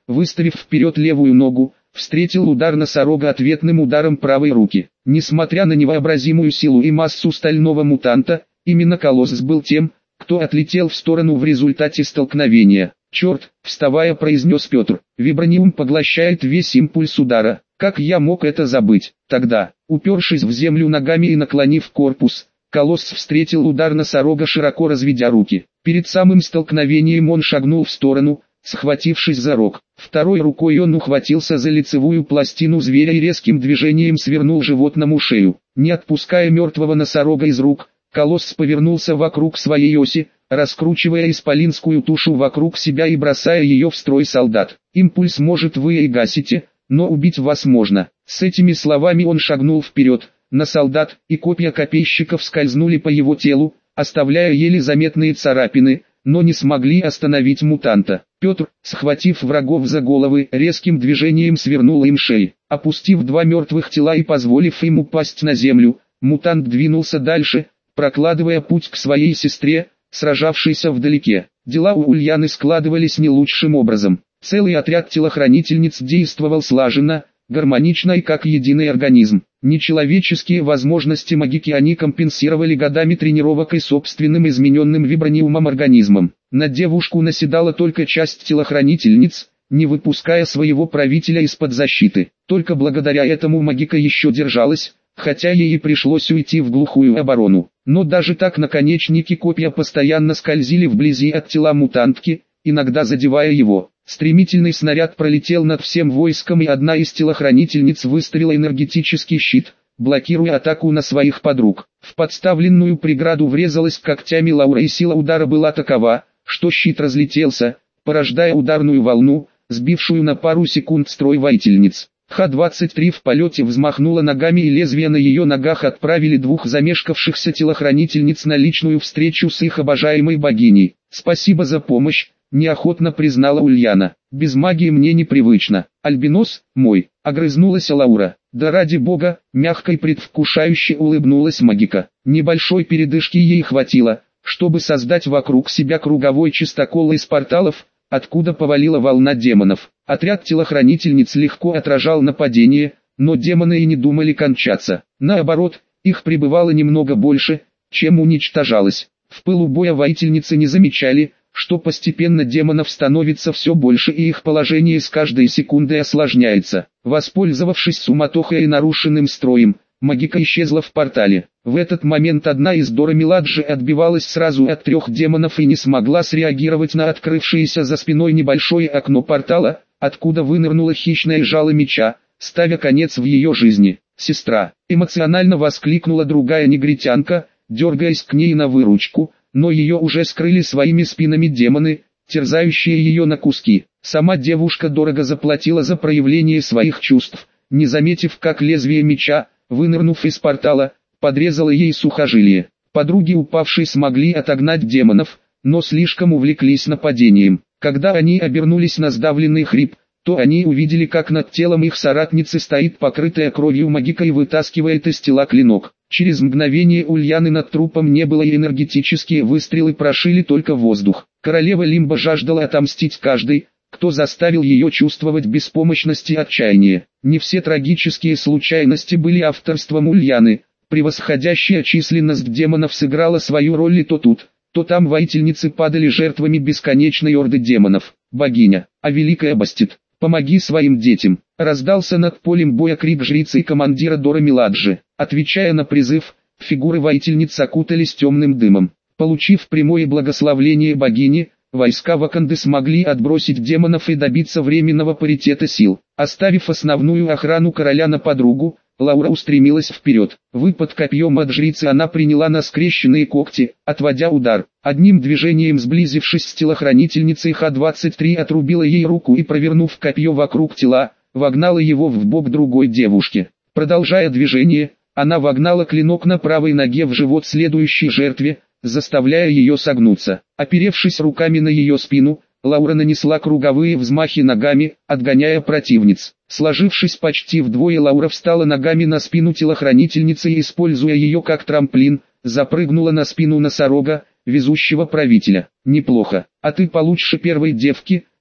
выставив вперед левую ногу, встретил удар носорога ответным ударом правой руки. Несмотря на невообразимую силу и массу стального мутанта, именно Колоссус был тем, кто отлетел в сторону в результате столкновения. «Черт!» — вставая, произнес Петр. «Вибраниум поглощает весь импульс удара. Как я мог это забыть?» Тогда, упершись в землю ногами и наклонив корпус, Колосс встретил удар носорога, широко разведя руки. Перед самым столкновением он шагнул в сторону, схватившись за рог. Второй рукой он ухватился за лицевую пластину зверя и резким движением свернул животному шею. Не отпуская мертвого носорога из рук, Колосс повернулся вокруг своей оси, раскручивая исполинскую тушу вокруг себя и бросая ее в строй солдат. «Импульс может вы и гасите, но убить вас можно». С этими словами он шагнул вперед, на солдат, и копья копейщиков скользнули по его телу, оставляя еле заметные царапины, но не смогли остановить мутанта. Петр, схватив врагов за головы, резким движением свернул им шеи. Опустив два мертвых тела и позволив им упасть на землю, мутант двинулся дальше, прокладывая путь к своей сестре, сражавшейся вдалеке. Дела у Ульяны складывались не лучшим образом. Целый отряд телохранительниц действовал слаженно, гармонично и как единый организм. Нечеловеческие возможности магики они компенсировали годами тренировок и собственным измененным вибраниумом организмом. На девушку наседала только часть телохранительниц, не выпуская своего правителя из-под защиты. Только благодаря этому магика еще держалась, хотя ей и пришлось уйти в глухую оборону. Но даже так наконечники копья постоянно скользили вблизи от тела мутантки, иногда задевая его. Стремительный снаряд пролетел над всем войском, и одна из телохранительниц выставила энергетический щит, блокируя атаку на своих подруг. В подставленную преграду врезалась когтями Лаура, и сила удара была такова, что щит разлетелся, порождая ударную волну, сбившую на пару секунд строй воительниц. Х-23 в полете взмахнула ногами, и лезвия на ее ногах отправили двух замешкавшихся телохранительниц на личную встречу с их обожаемой богиней. «Спасибо за помощь», — неохотно признала Ульяна. «Без магии мне непривычно». «Альбинос, мой», — огрызнулась Лаура. «Да ради бога», — мягко и предвкушающе улыбнулась магика. Небольшой передышки ей хватило, чтобы создать вокруг себя круговой чистокол из порталов, откуда повалила волна демонов. Отряд телохранительниц легко отражал нападение, но демоны и не думали кончаться. Наоборот, их прибывало немного больше, чем уничтожалось. В пылу боя воительницы не замечали, что постепенно демонов становится все больше, и их положение с каждой секундой осложняется. Воспользовавшись суматохой и нарушенным строем, магика исчезла в портале. В этот момент одна из Дора Миладжи отбивалась сразу от 3 демонов и не смогла среагировать на открывшееся за спиной небольшое окно портала, откуда вынырнуло хищное жало меча, ставя конец в ее жизни. «Сестра!» — эмоционально воскликнула другая негритянка, дергаясь к ней на выручку, но ее уже скрыли своими спинами демоны, терзающие ее на куски. Сама девушка дорого заплатила за проявление своих чувств, не заметив, как лезвие меча, вынырнув из портала, подрезало ей сухожилие. Подруги упавшей смогли отогнать демонов, но слишком увлеклись нападением. Когда они обернулись на сдавленный хрип, то они увидели, как над телом их соратницы стоит покрытая кровью магика и вытаскивает из тела клинок. Через мгновение Ульяны над трупом не было, и энергетические выстрелы прошили только воздух. Королева Лимба жаждала отомстить каждой, кто заставил ее чувствовать беспомощность и отчаяние. Не все трагические случайности были авторством Ульяны. Превосходящая численность демонов сыграла свою роль, и то тут, то там воительницы падали жертвами бесконечной орды демонов. «Богиня, а великая Бастет, помоги своим детям!» Раздался над полем боя крик жрицы и командира Дора Миладжи. Отвечая на призыв, фигуры воительниц окутались темным дымом. Получив прямое благословление богини, войска Ваканды смогли отбросить демонов и добиться временного паритета сил. Оставив основную охрану короля на подругу, Лаура устремилась вперед. Выпад копьем от жрицы она приняла на скрещенные когти, отводя удар. Одним движением, сблизившись с телохранительницей, Х-23 отрубила ей руку и, провернув копье вокруг тела, вогнала его в бок другой девушке. Продолжая движение, она вогнала клинок на правой ноге в живот следующей жертве, заставляя ее согнуться. Оперевшись руками на ее спину, Лаура нанесла круговые взмахи ногами, отгоняя противниц. Сложившись почти вдвое, Лаура встала ногами на спину телохранительницы и, используя ее как трамплин, запрыгнула на спину носорога, везущего правителя. «Неплохо, а ты получше первой девки»,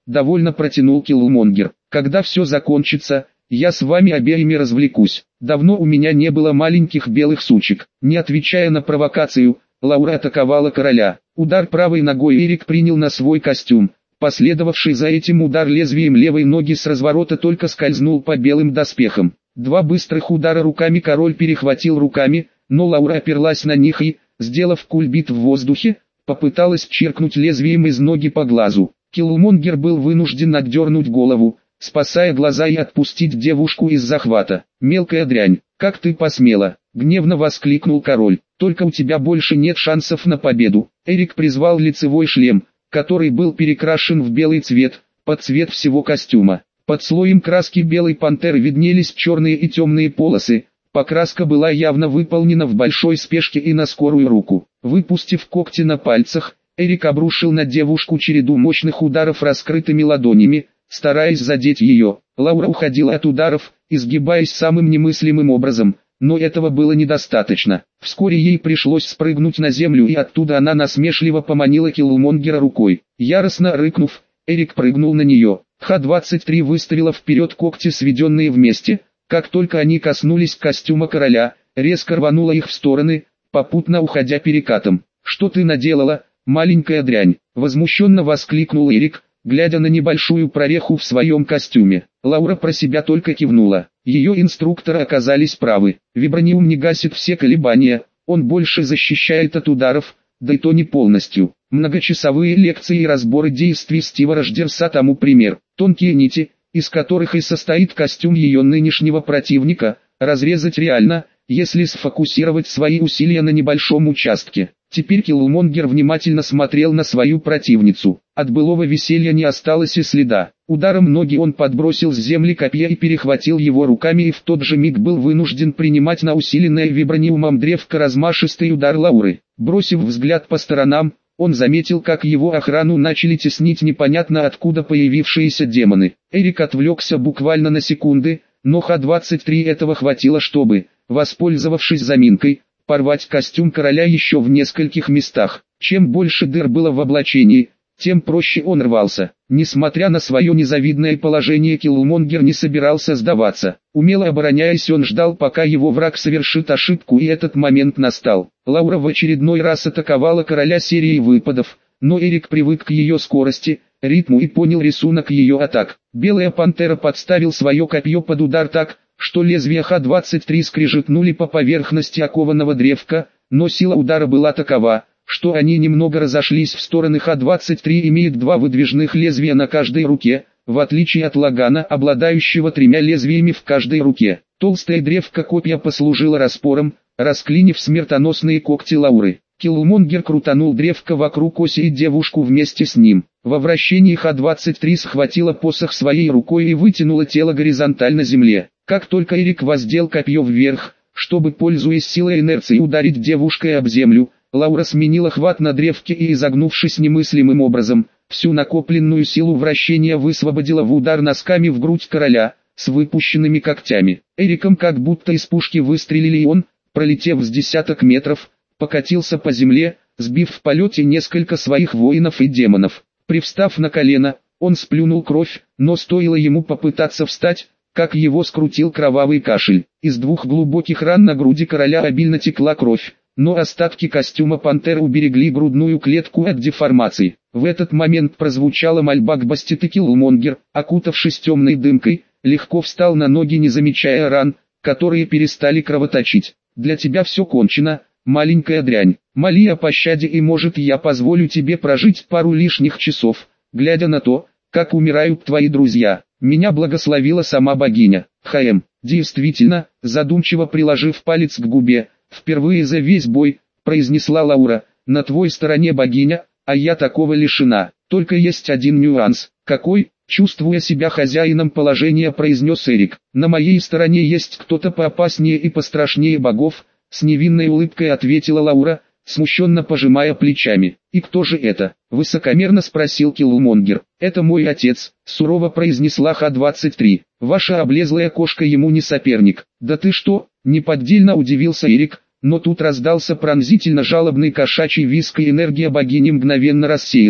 довольно протянул Киллмонгер. Когда все закончится, я с вами обеими развлекусь. Давно у меня не было маленьких белых сучек. Не отвечая на провокацию, Лаура атаковала короля. Удар правой ногой Эрик принял на свой костюм. Последовавший за этим удар лезвием левой ноги с разворота только скользнул по белым доспехам. Два быстрых удара руками король перехватил руками, но Лаура оперлась на них и, сделав кульбит в воздухе, попыталась чиркнуть лезвием из ноги по глазу. Киллмонгер был вынужден отдернуть голову, спасая глаза и отпустить девушку из захвата. «Мелкая дрянь, как ты посмела!» — гневно воскликнул король. «Только у тебя больше нет шансов на победу». Эрик призвал лицевой шлем, который был перекрашен в белый цвет, под цвет всего костюма. Под слоем краски белой пантеры виднелись черные и темные полосы. Покраска была явно выполнена в большой спешке и на скорую руку. Выпустив когти на пальцах, Эрик обрушил на девушку череду мощных ударов раскрытыми ладонями, стараясь задеть ее. Лаура уходила от ударов, изгибаясь самым немыслимым образом, но этого было недостаточно. Вскоре ей пришлось спрыгнуть на землю, и оттуда она насмешливо поманила Киллмонгера рукой. Яростно рыкнув, Эрик прыгнул на нее. Х-23 выставила вперед когти, сведенные вместе. Как только они коснулись костюма короля, резко рванула их в стороны, попутно уходя перекатом. «Что ты наделала, маленькая дрянь?» — возмущенно воскликнул Эрик, глядя на небольшую прореху в своем костюме. Лаура про себя только кивнула. Ее инструкторы оказались правы. Вибраниум не гасит все колебания, он больше защищает от ударов, да и то не полностью. Многочасовые лекции и разборы действий Стива Рождерса тому пример. Тонкие нити, из которых и состоит костюм ее нынешнего противника, разрезать реально, если сфокусировать свои усилия на небольшом участке. Теперь Киллмонгер внимательно смотрел на свою противницу. От былого веселья не осталось и следа. Ударом ноги он подбросил с земли копье и перехватил его руками, и в тот же миг был вынужден принимать на усиленное вибраниумом древко размашистый удар Лауры. Бросив взгляд по сторонам, он заметил, как его охрану начали теснить непонятно откуда появившиеся демоны. Эрик отвлекся буквально на секунды, но Х-23 этого хватило, чтобы, воспользовавшись заминкой, порвать костюм короля еще в нескольких местах. Чем больше дыр было в облачении, тем проще он рвался. Несмотря на свое незавидное положение, Киллмонгер не собирался сдаваться. Умело обороняясь, он ждал, пока его враг совершит ошибку, и этот момент настал. Лаура в очередной раз атаковала короля серией выпадов, но Эрик привык к ее скорости, ритму и понял рисунок ее атак. Белая пантера подставил свое копье под удар так, что лезвия Х-23 скрежетнули по поверхности окованного древка, но сила удара была такова, что они немного разошлись в стороны. Х-23 имеет два выдвижных лезвия на каждой руке, в отличие от Лагана, обладающего тремя лезвиями в каждой руке. Толстая древко копья послужила распором, расклинив смертоносные когти Лауры. Киллмонгер крутанул древко вокруг оси и девушку вместе с ним. Во вращении Х-23 схватила посох своей рукой и вытянула тело горизонтально земле. Как только Эрик воздел копье вверх, чтобы, пользуясь силой инерции, ударить девушкой об землю, Лаура сменила хват на древке и, изогнувшись немыслимым образом, всю накопленную силу вращения высвободила в удар носками в грудь короля, с выпущенными когтями. Эриком как будто из пушки выстрелили, и он, пролетев с десяток метров, покатился по земле, сбив в полете несколько своих воинов и демонов. Привстав на колено, он сплюнул кровь, но стоило ему попытаться встать, как его скрутил кровавый кашель. Из двух глубоких ран на груди короля обильно текла кровь, но остатки костюма пантеры уберегли грудную клетку от деформации. В этот момент прозвучала мольба к Бастет, и Киллмонгер, окутавшись темной дымкой, легко встал на ноги, не замечая ран, которые перестали кровоточить. «Для тебя все кончено, маленькая дрянь. Моли о пощаде, и может я позволю тебе прожить пару лишних часов, глядя на то, как умирают твои друзья. Меня благословила сама богиня». Действительно, задумчиво приложив палец к губе, впервые за весь бой, произнесла Лаура, на твой стороне богиня, а я такого лишена. Только есть один нюанс. Какой? Чувствуя себя хозяином положения, произнес Эрик. На моей стороне есть кто-то поопаснее и пострашнее богов, с невинной улыбкой ответила Лаура, смущенно пожимая плечами. «И кто же это?» — высокомерно спросил Киллмонгер. «Это мой отец», — сурово произнесла Х-23. «Ваша облезлая кошка ему не соперник». «Да ты что?» — неподдельно удивился Эрик, но тут раздался пронзительно жалобный кошачий визг, и энергия богини мгновенно рассеялась.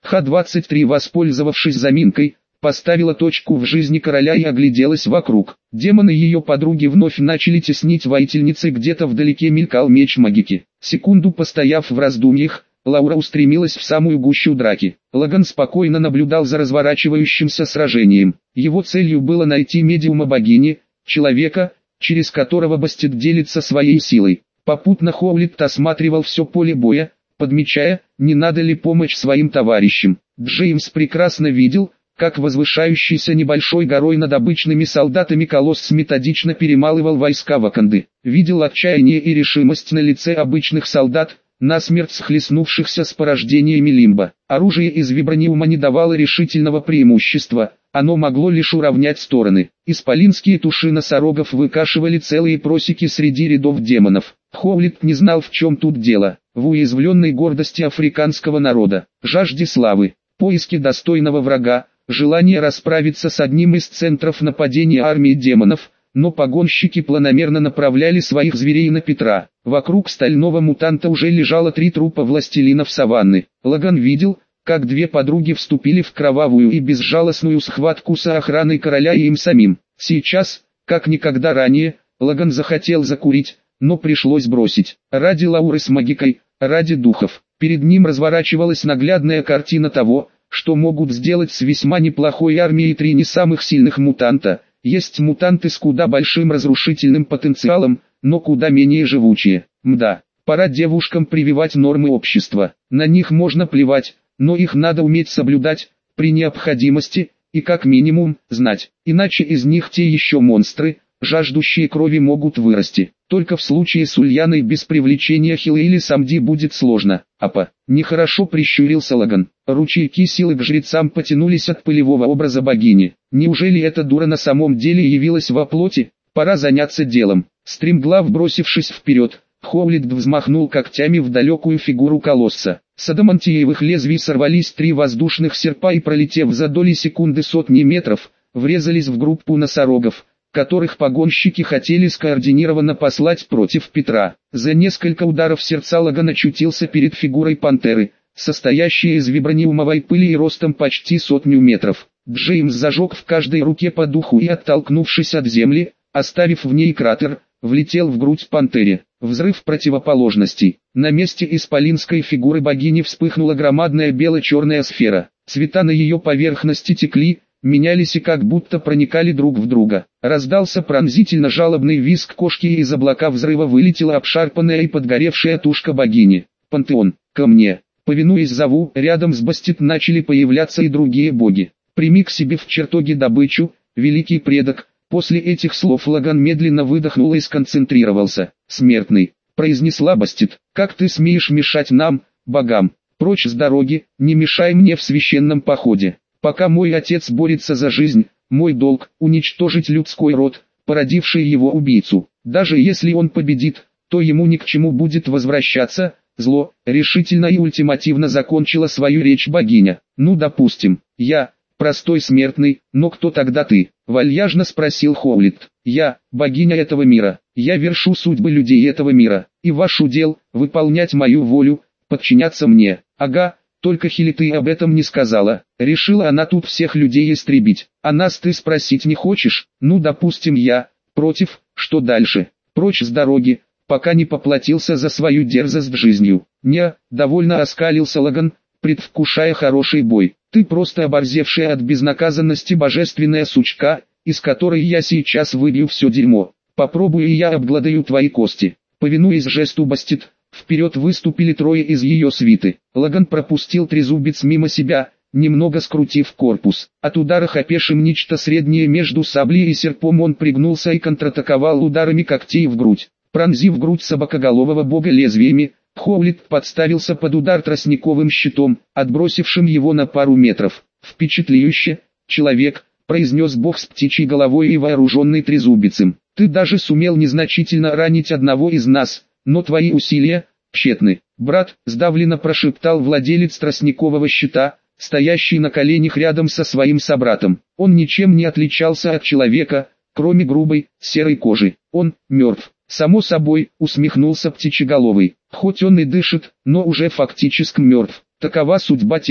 Х-23, воспользовавшись заминкой, поставила точку в жизни короля и огляделась вокруг. Демоны ее подруги вновь начали теснить воительницы, где-то вдалеке мелькал меч магики. Секунду постояв в раздумьях, Лаура устремилась в самую гущу драки. Лаган спокойно наблюдал за разворачивающимся сражением. Его целью было найти медиума богини, человека, через которого Бастет делится своей силой. Попутно Хоулит осматривал все поле боя, подмечая, не надо ли помочь своим товарищам. Джеймс прекрасно видел, как возвышающийся небольшой горой над обычными солдатами колосс методично перемалывал войска Ваканды. Видел отчаяние и решимость на лице обычных солдат, насмерть схлестнувшихся с порождениями Лимба. Оружие из вибраниума не давало решительного преимущества, оно могло лишь уравнять стороны. Исполинские туши носорогов выкашивали целые просеки среди рядов демонов. Хоулит не знал, в чем тут дело. В уязвленной гордости африканского народа, жажде славы, поиске достойного врага, желание расправиться с одним из центров нападения армии демонов, но погонщики планомерно направляли своих зверей на Петра. Вокруг стального мутанта уже лежало 3 трупа властелинов саванны. Лаган видел, как 2 подруги вступили в кровавую и безжалостную схватку с охраной короля и им самим. Сейчас, как никогда ранее, Лаган захотел закурить, но пришлось бросить. Ради Лауры с магикой, ради духов. Перед ним разворачивалась наглядная картина того, что могут сделать с весьма неплохой армией 3 не самых сильных мутанта. Есть мутанты с куда большим разрушительным потенциалом, но куда менее живучие. Мда, пора девушкам прививать нормы общества. На них можно плевать, но их надо уметь соблюдать, при необходимости, и как минимум, знать. Иначе из них те еще монстры, жаждущие крови, могут вырасти. Только в случае с Ульяной без привлечения Хила или Самди будет сложно. Апа, нехорошо прищурился Лаган. Ручейки силы к жрецам потянулись от пылевого образа богини. Неужели эта дура на самом деле явилась во плоти? Пора заняться делом. Стремглав бросившись вперед, Хоулит взмахнул когтями в далекую фигуру колосса. С адамантиевых лезвий сорвались 3 воздушных серпа и, пролетев за доли секунды сотни метров, врезались в группу носорогов, которых погонщики хотели скоординированно послать против Петра. За несколько ударов сердца Лаган очутился перед фигурой пантеры, состоящей из вибраниумовой пыли и ростом почти 100 метров. Джеймс зажег в каждой руке по духу и, оттолкнувшись от земли, оставив в ней кратер, влетел в грудь пантере. Взрыв противоположностей. На месте исполинской фигуры богини вспыхнула громадная бело-черная сфера. Цвета на ее поверхности текли, менялись и как будто проникали друг в друга. Раздался пронзительно жалобный визг кошки, и из облака взрыва вылетела обшарпанная и подгоревшая тушка богини. «Пантеон, ко мне!» Повинуясь зову, рядом с Бастет начали появляться и другие боги. «Прими к себе в чертоге добычу, великий предок». После этих слов Лаган медленно выдохнул и сконцентрировался. «Смертный», — произнесла Бастет, — «как ты смеешь мешать нам, богам? Прочь с дороги, не мешай мне в священном походе. Пока мой отец борется за жизнь, мой долг — уничтожить людской род, породивший его убийцу. Даже если он победит, то ему ни к чему будет возвращаться». Зло, решительно и ультимативно закончила свою речь богиня. «Ну, допустим, я простой смертный, но кто тогда ты?» — вальяжно спросил Хоулит. «Я, богиня этого мира, я вершу судьбы людей этого мира, и ваш удел — выполнять мою волю, подчиняться мне». «Ага, только Хили ты об этом не сказала. Решила она тут всех людей истребить. А нас ты спросить не хочешь? Ну, допустим, я против, что дальше? Прочь с дороги, пока не поплатился за свою дерзость жизнью». «Не», — довольно оскалился Лаган, предвкушая хороший бой. «Ты просто оборзевшая от безнаказанности божественная сучка, из которой я сейчас выбью все дерьмо. Попробую, и я обгладаю твои кости». Повинуясь жесту Бастет, вперед выступили 3 из ее свиты. Лаган пропустил трезубец мимо себя, немного скрутив корпус. От удара опешим нечто среднее между саблей и серпом, он пригнулся и контратаковал ударами когтей в грудь. Пронзив грудь собакоголового бога лезвиями, Хоулит подставился под удар тростниковым щитом, отбросившим его на пару метров. «Впечатляюще, человек», — произнес бог с птичьей головой и вооруженный трезубицем. «Ты даже сумел незначительно ранить одного из нас, но твои усилия тщетны». «Брат», — сдавленно прошептал владелец тростникового щита, стоящий на коленях рядом со своим собратом. Он ничем не отличался от человека, кроме грубой, серой кожи. «Он мертв». «Само собой», — усмехнулся птичеголовый. «Хоть он и дышит, но уже фактически мертв. Такова судьба тех,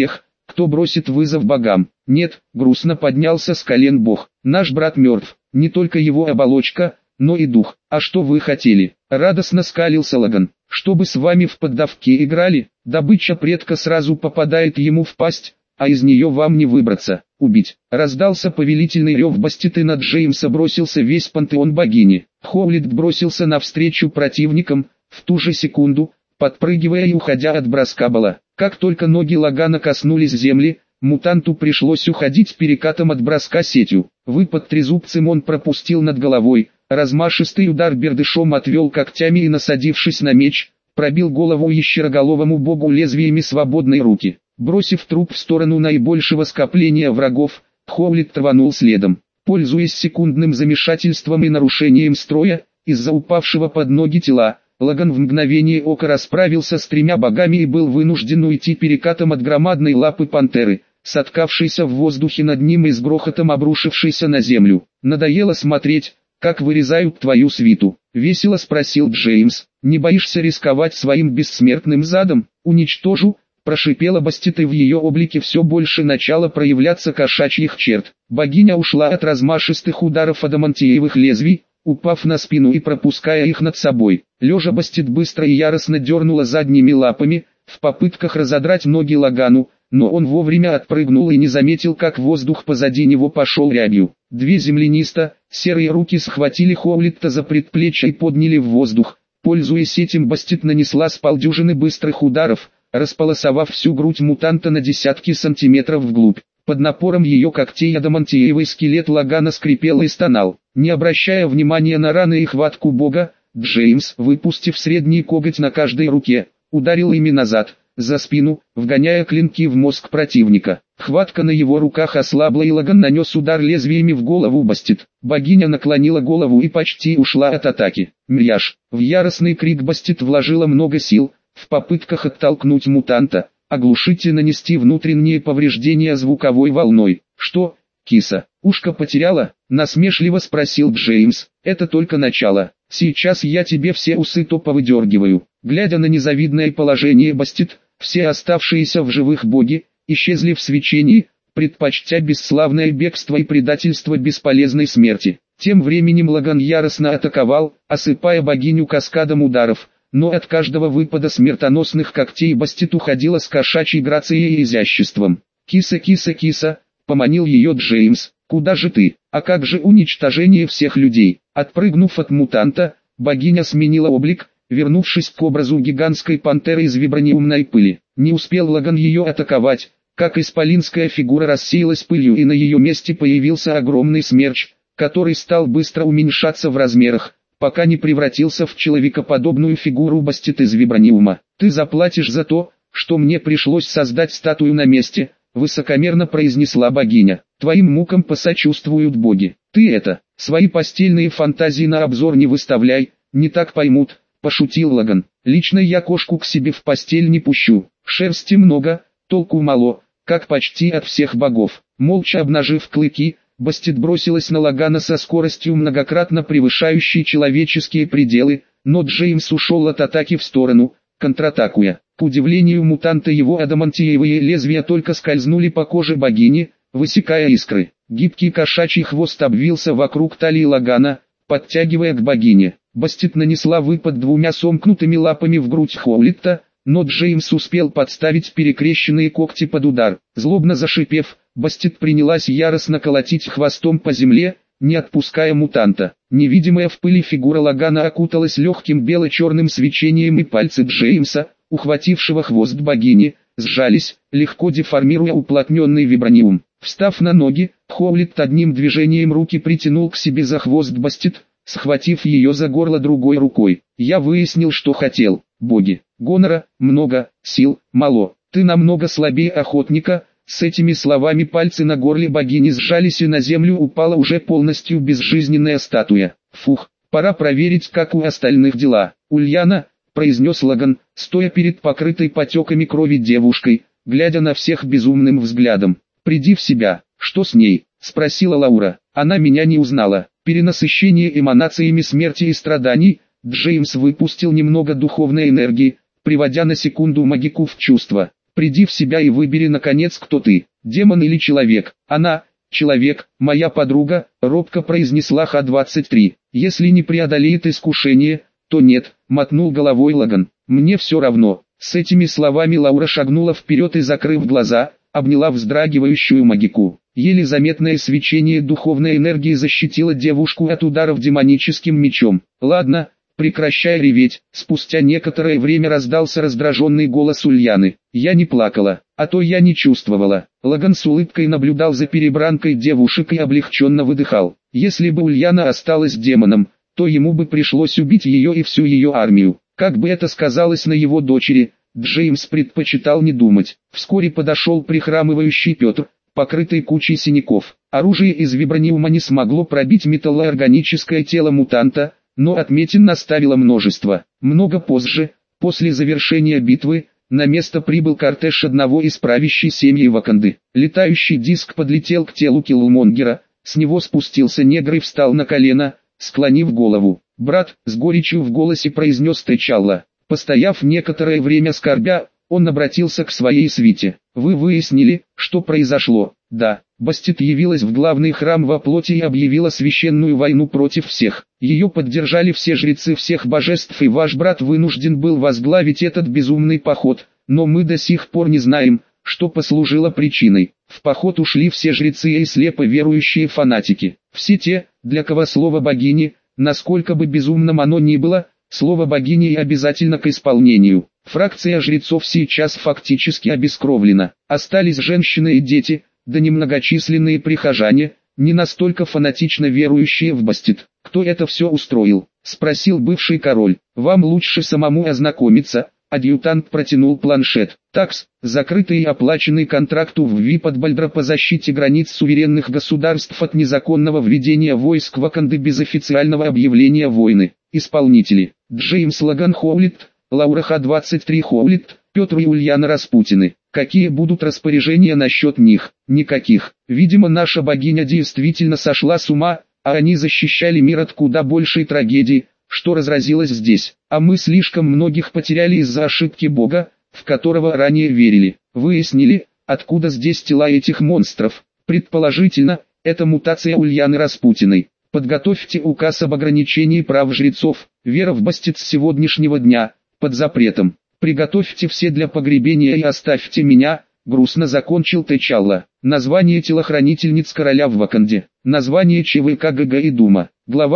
кто бросит вызов богам? Нет, грустно поднялся с колен бог. Наш брат мертв, не только его оболочка, но и дух. А что вы хотели? Радостно скалился Лаган. Чтобы с вами в поддавки играли, добыча предка сразу попадает ему в пасть, а из нее вам не выбраться. Убить. Раздался повелительный рев Бастет, и на Джеймса бросился весь пантеон богини. Хоулит бросился навстречу противникам, в ту же секунду, подпрыгивая и уходя от броска Бала. Как только ноги Лагана коснулись земли, мутанту пришлось уходить перекатом от броска сетью. Выпад трезубцем он пропустил над головой, размашистый удар бердышом отвел когтями и, насадившись на меч, пробил голову ящероголовому богу лезвиями свободной руки. Бросив труп в сторону наибольшего скопления врагов, Хоулит рванул следом. Пользуясь секундным замешательством и нарушением строя, из-за упавшего под ноги тела, Лаган в мгновение ока расправился с 3 богами и был вынужден уйти перекатом от громадной лапы пантеры, соткавшейся в воздухе над ним и с грохотом обрушившейся на землю. «Надоело смотреть, как вырезают твою свиту?» — весело спросил Джеймс. «Не боишься рисковать своим бессмертным задом?» «Уничтожу», — прошипела Бастет, и в ее облике все больше начало проявляться кошачьих черт. Богиня ушла от размашистых ударов адамантиевых лезвий, упав на спину и пропуская их над собой. Лежа Бастет быстро и яростно дернула задними лапами, в попытках разодрать ноги Лагану, но он вовремя отпрыгнул и не заметил, как воздух позади него пошел рябью. 2 землянисто-серые руки схватили Хоулитта за предплечье и подняли в воздух. Пользуясь этим, Бастет нанесла с полдюжины быстрых ударов, располосовав всю грудь мутанта на десятки сантиметров вглубь. Под напором ее когтей адамантиевый скелет Лагана скрипел и стонал. Не обращая внимания на раны и хватку бога, Джеймс, выпустив средний коготь на каждой руке, ударил ими назад, за спину, вгоняя клинки в мозг противника. Хватка на его руках ослабла, и Лаган нанес удар лезвиями в голову Бастет. Богиня наклонила голову и почти ушла от атаки. «Мряж!» В яростный крик Бастет вложила много сил, в попытках оттолкнуть мутанта, оглушительно нанести внутренние повреждения звуковой волной. «Что, киса, ушко потеряла?» — насмешливо спросил Джеймс. «Это только начало. Сейчас я тебе все усы топа выдергиваю». Глядя на незавидное положение Бастет, все оставшиеся в живых боги исчезли в свечении, предпочтя бесславное бегство и предательство бесполезной смерти. Тем временем Лаган яростно атаковал, осыпая богиню каскадом ударов, но от каждого выпада смертоносных когтей Бастет уходила с кошачьей грацией и изяществом. «Киса, киса, киса!» — поманил ее Джеймс. «Куда же ты? А как же уничтожение всех людей?» Отпрыгнув от мутанта, богиня сменила облик, вернувшись к образу гигантской пантеры из вибраниумной пыли. Не успел Лаган ее атаковать, как исполинская фигура рассеялась пылью, и на ее месте появился огромный смерч, который стал быстро уменьшаться в размерах, пока не превратился в человекоподобную фигуру Бастет из вибраниума. «Ты заплатишь за то, что мне пришлось создать статую на месте», — высокомерно произнесла богиня. «Твоим мукам посочувствуют боги. Ты свои постельные фантазии на обзор не выставляй, не так поймут», — пошутил Лаган. «Лично я кошку к себе в постель не пущу. Шерсти много, толку мало, как почти от всех богов». Молча обнажив клыки, Бастет бросилась на Лагана со скоростью, многократно превышающей человеческие пределы, но Джеймс ушел от атаки в сторону, контратакуя. К удивлению мутанта, его адамантиевые лезвия только скользнули по коже богини, высекая искры. Гибкий кошачий хвост обвился вокруг талии Лагана, подтягивая к богине. Бастет нанесла выпад 2 сомкнутыми лапами в грудь Хоулитта, но Джеймс успел подставить перекрещенные когти под удар. Злобно зашипев, Бастет принялась яростно колотить хвостом по земле, не отпуская мутанта. Невидимая в пыли фигура Лагана окуталась легким бело-черным свечением, и пальцы Джеймса, ухватившего хвост богини, сжались, легко деформируя уплотненный вибраниум. Встав на ноги, Хоулит одним движением руки притянул к себе за хвост Бастет, схватив ее за горло другой рукой. «Я выяснил, что хотел. Боги. Гонора много, сил мало. Ты намного слабее охотника». С этими словами пальцы на горле богини сжались, и на землю упала уже полностью безжизненная статуя. «Фух, пора проверить, как у остальных дела». «Ульяна», — произнес Лаган, стоя перед покрытой потеками крови девушкой, глядя на всех безумным взглядом. «Приди в себя». «Что с ней?» — спросила Лаура. «Она меня не узнала». Перенасыщение эманациями смерти и страданий, Джеймс выпустил немного духовной энергии, приводя на секунду магику в чувство. Приди в себя и выбери наконец, кто ты, демон или человек. Она, человек, моя подруга, робко произнесла Х-23. Если не преодолеет искушение, то нет, мотнул головой Лаган. Мне все равно. С этими словами Лаура шагнула вперед и, закрыв глаза, обняла вздрагивающую магику. Еле заметное свечение духовной энергии защитило девушку от ударов демоническим мечом. «Ладно, прекращай реветь», спустя некоторое время раздался раздраженный голос Ульяны. «Я не плакала, а то я не чувствовала». Лаган с улыбкой наблюдал за перебранкой девушек и облегченно выдыхал. Если бы Ульяна осталась демоном, то ему бы пришлось убить ее и всю ее армию. Как бы это сказалось на его дочери, Джеймс предпочитал не думать. Вскоре подошел прихрамывающий Петр, покрытый кучей синяков. Оружие из вибраниума не смогло пробить металлоорганическое тело мутанта, но отметин наставило множество. Много позже, после завершения битвы, на место прибыл кортеж одного из правящей семьи Ваканды. Летающий диск подлетел к телу Киллмонгера, с него спустился негр и встал на колено, склонив голову. «Брат», с горечью в голосе произнес T'Чалла. Постояв некоторое время скорбя, он обратился к своей свите. «Вы выяснили, что произошло?» «Да». Бастет явилась в главный храм во плоти и объявила священную войну против всех. Ее поддержали все жрецы всех божеств, и ваш брат вынужден был возглавить этот безумный поход, но мы до сих пор не знаем, что послужило причиной. В поход ушли все жрецы и слепо верующие фанатики. Все те, для кого слово богини, насколько бы безумным оно ни было, слово богини и обязательно к исполнению. Фракция жрецов сейчас фактически обескровлена. Остались женщины и дети, да немногочисленные прихожане, не настолько фанатично верующие в Бастет. «Кто это все устроил?» — спросил бывший король. «Вам лучше самому ознакомиться». Адъютант протянул планшет. «Такс, закрытый и оплаченный контракт в ВИП от Бальдра по защите границ суверенных государств от незаконного введения войск Ваканды без официального объявления войны. Исполнители: Джеймс Лаган Хоулит, Лаура Х-23 Хоулит, Петр и Ульяна Распутины. Какие будут распоряжения насчет них?» «Никаких. Видимо, наша богиня действительно сошла с ума, а они защищали мир от куда большей трагедии, что разразилось здесь, а мы слишком многих потеряли из-за ошибки Бога, в которого ранее верили. Выяснили, откуда здесь тела этих монстров. Предположительно, это мутация Ульяны Распутиной. Подготовьте указ об ограничении прав жрецов. Вера в Бастет с сегодняшнего дня под запретом. Приготовьте все для погребения и оставьте меня», — грустно закончил T'Чалла. Название телохранительниц короля в Ваканде. Название ЧВК ГГ и Дума. Глава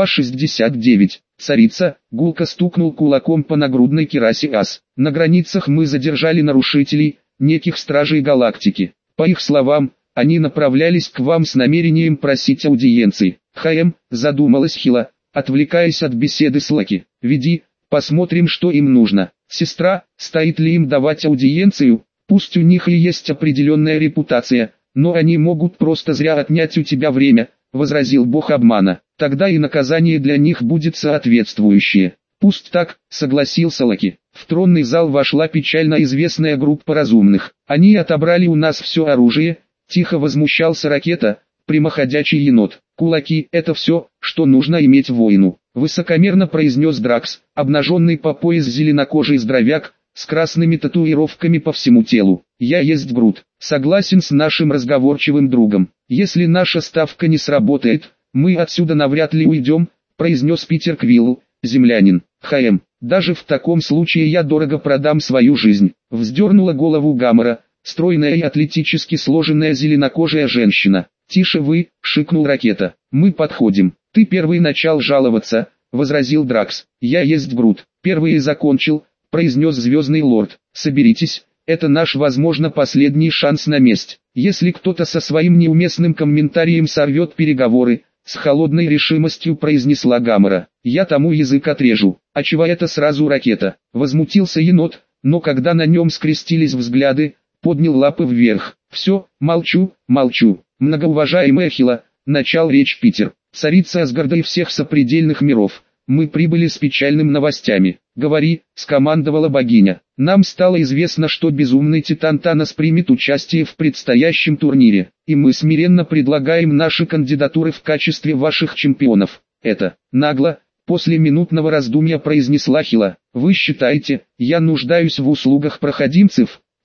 69. Царица, гулко стукнул кулаком по нагрудной керасе ас. «На границах мы задержали нарушителей, неких стражей галактики. По их словам, они направлялись к вам с намерением просить аудиенции». Задумалась Хила, отвлекаясь от беседы с Лаки. «Веди, посмотрим, что им нужно. Сестра, стоит ли им давать аудиенцию? Пусть у них и есть определенная репутация, но они могут просто зря отнять у тебя время», — возразил бог обмана. «Тогда и наказание для них будет соответствующее». «Пусть так», — согласился Лаки. В тронный зал вошла печально известная группа разумных. «Они отобрали у нас все оружие», — тихо возмущался Ракета, прямоходячий енот. «Кулаки — это все, что нужно иметь воину», — высокомерно произнес Дракс, обнаженный по пояс зеленокожий здоровяк, с красными татуировками по всему телу. «Я есть Грут, согласен с нашим разговорчивым другом. Если наша ставка не сработает, мы отсюда навряд ли уйдем», — произнес Питер Квилл, землянин. «Даже в таком случае я дорого продам свою жизнь», — вздернула голову Гамора, стройная и атлетически сложенная зеленокожая женщина. «Тише вы», — шикнул Ракета. «Мы подходим». «Ты первый начал жаловаться», — возразил Дракс. «Я есть Грут, первый и закончил», — произнес Звездный Лорд. «Соберитесь, это наш, возможно, последний шанс на месть. Если кто-то со своим неуместным комментарием сорвет переговоры», — с холодной решимостью произнесла Гамора. «Я тому язык отрежу». «А чего это сразу Ракета?» — возмутился енот, но когда на нем скрестились взгляды, поднял лапы вверх. «Все, молчу, молчу». «Многоуважаемая Хила», — начал речь Питер, «царица Асгарда и всех сопредельных миров, мы прибыли с печальными новостями». «Говори», — скомандовала богиня. «Нам стало известно, что безумный Титан Танос примет участие в предстоящем турнире, и мы смиренно предлагаем наши кандидатуры в качестве ваших чемпионов». «Это нагло», — после минутного раздумья произнесла Хила. «Вы считаете, я нуждаюсь в услугах проходимцев?»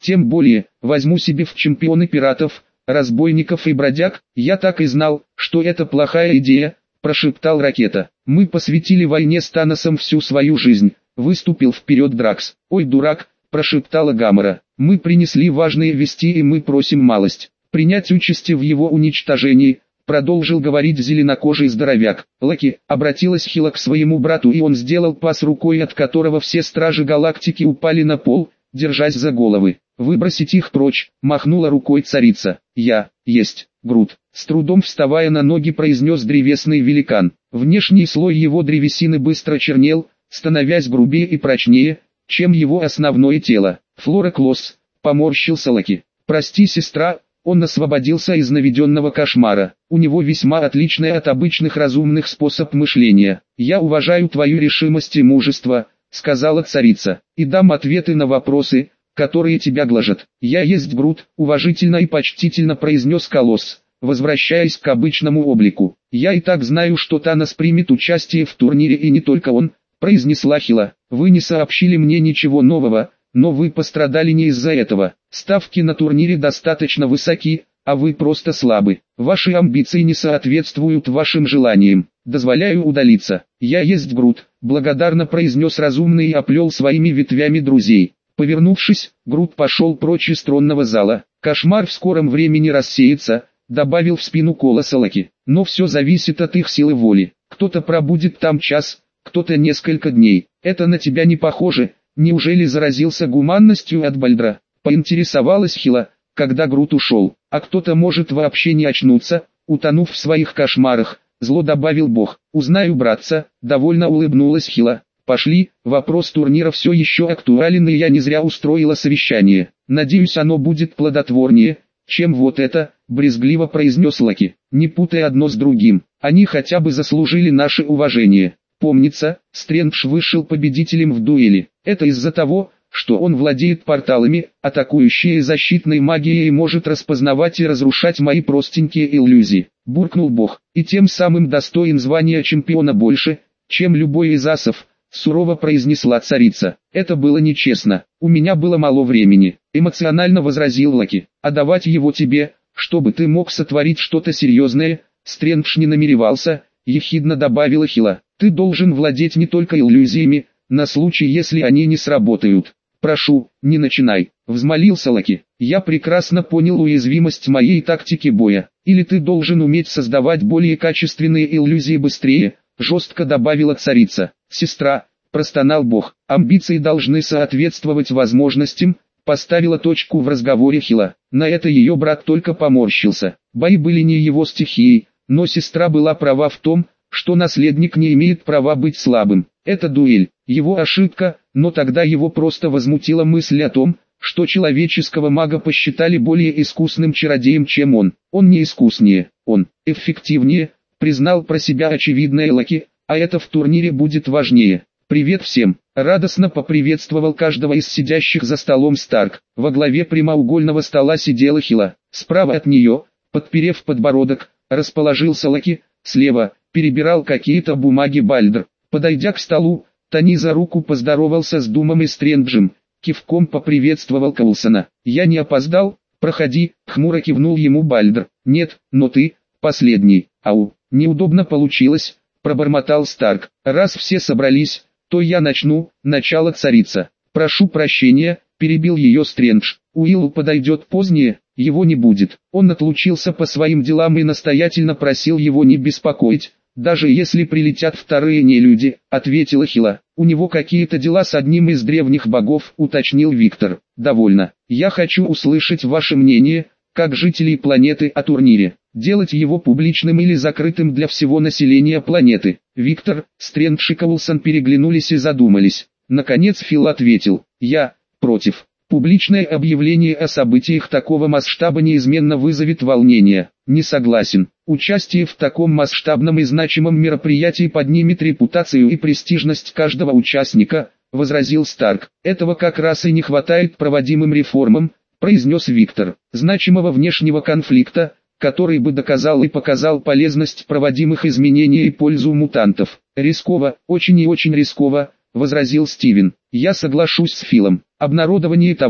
Тем более, возьму себе в чемпионы пиратов, разбойников и бродяг. Я так и знал, что это плохая идея, прошептал Ракета. Мы посвятили войне с Таносом всю свою жизнь, выступил вперед Дракс. Ой, дурак, прошептала Гамора. Мы принесли важные вести и мы просим малость принять участие в его уничтожении, продолжил говорить зеленокожий здоровяк. Лаки, обратилась Хила к своему брату, и он сделал пас рукой, от которого все стражи галактики упали на пол, держась за головы. Выбросить их прочь, махнула рукой царица. Есть, Грут. С трудом вставая на ноги, произнес древесный великан. Внешний слой его древесины быстро чернел, становясь грубее и прочнее, чем его основное тело. Флора Клосс, поморщился Лаки. Прости, сестра. Он освободился из наведенного кошмара. У него весьма отличный от обычных разумных способ мышления. «Я уважаю твою решимость и мужество», — сказала царица, — «и дам ответы на вопросы, которые тебя гложат». «Я есть Грут», — уважительно и почтительно произнес Колосс, возвращаясь к обычному облику. «Я и так знаю, что Танос примет участие в турнире, и не только он», — произнесла Хила. «Вы не сообщили мне ничего нового, но вы пострадали не из-за этого. Ставки на турнире достаточно высоки, а вы просто слабы. Ваши амбиции не соответствуют вашим желаниям. Дозволяю удалиться». «Я есть Грут», — благодарно произнес разумный и оплел своими ветвями друзей. Повернувшись, Грут пошел прочь из тронного зала. «Кошмар в скором времени рассеется», — добавил в спину Колосса Лаки. «Но все зависит от их силы воли. Кто-то пробудет там час, кто-то несколько дней. Это на тебя не похоже». «Неужели заразился гуманностью от Бальдра?» — поинтересовалась Хила, когда Грут ушел. «А кто-то может вообще не очнуться, утонув в своих кошмарах», — зло добавил Бог. «Узнаю, братца», — довольно улыбнулась Хила. «Пошли, вопрос турнира все еще актуален, и я не зря устроила совещание. Надеюсь, оно будет плодотворнее, чем вот это», — брезгливо произнес Лаки. «Не путай одно с другим, они хотя бы заслужили наше уважение». Помнится, Стрэндж вышел победителем в дуэли. Это из-за того, что он владеет порталами, атакующей и защитной магией, и может распознавать и разрушать мои простенькие иллюзии. Буркнул Бог, и тем самым достоин звания чемпиона больше, чем любой из асов, сурово произнесла царица. Это было нечестно, у меня было мало времени, эмоционально возразил Лаки. А давать его тебе, чтобы ты мог сотворить что-то серьезное, Стрэндж не намеревался, ехидно добавила Хила. Ты должен владеть не только иллюзиями, на случай, если они не сработают. Прошу, не начинай, взмолился Лаки. Я прекрасно понял уязвимость моей тактики боя. Или ты должен уметь создавать более качественные иллюзии быстрее, жестко добавила царица. Сестра, простонал Бог, амбиции должны соответствовать возможностям, поставила точку в разговоре Хила. На это ее брат только поморщился. Бои были не его стихией, но сестра была права в том, что наследник не имеет права быть слабым. Это дуэль, его ошибка, но тогда его просто возмутила мысль о том, что человеческого мага посчитали более искусным чародеем, чем он. Он не искуснее, он эффективнее, признал про себя очевидное Лаки, а это в турнире будет важнее. «Привет всем!» — радостно поприветствовал каждого из сидящих за столом Старк. Во главе прямоугольного стола сидела Хила. Справа от нее, подперев подбородок, расположился Лаки, слева перебирал какие-то бумаги Бальдр. Подойдя к столу, Тони за руку поздоровался с Думом и Стрэнджем, кивком поприветствовал Коулсона. «Я не опоздал? Проходи», — хмуро кивнул ему Бальдр. «Нет, но ты, последний». «Ау, неудобно получилось», — пробормотал Старк. «Раз все собрались, то я начну». Начало царица. «Прошу прощения», — перебил ее Стрэндж. «Уилл подойдет позднее, его не будет». Он отлучился по своим делам и настоятельно просил его не беспокоить. «Даже если прилетят вторые нелюди», — ответила Хила. «У него какие-то дела с одним из древних богов», — уточнил Виктор. «Довольно. Я хочу услышать ваше мнение, как жителей планеты, о турнире. Делать его публичным или закрытым для всего населения планеты». Виктор, Стрэндж и Коулсон переглянулись и задумались. Наконец Фил ответил: «Я против. Публичное объявление о событиях такого масштаба неизменно вызовет волнение». «Не согласен. Участие в таком масштабном и значимом мероприятии поднимет репутацию и престижность каждого участника», — возразил Старк. «Этого как раз и не хватает проводимым реформам», — произнес Виктор. «Значимого внешнего конфликта, который бы доказал и показал полезность проводимых изменений и пользу мутантов». «Рисково, очень и очень рисково», — возразил Стивен. «Я соглашусь с Филом. Обнародование того,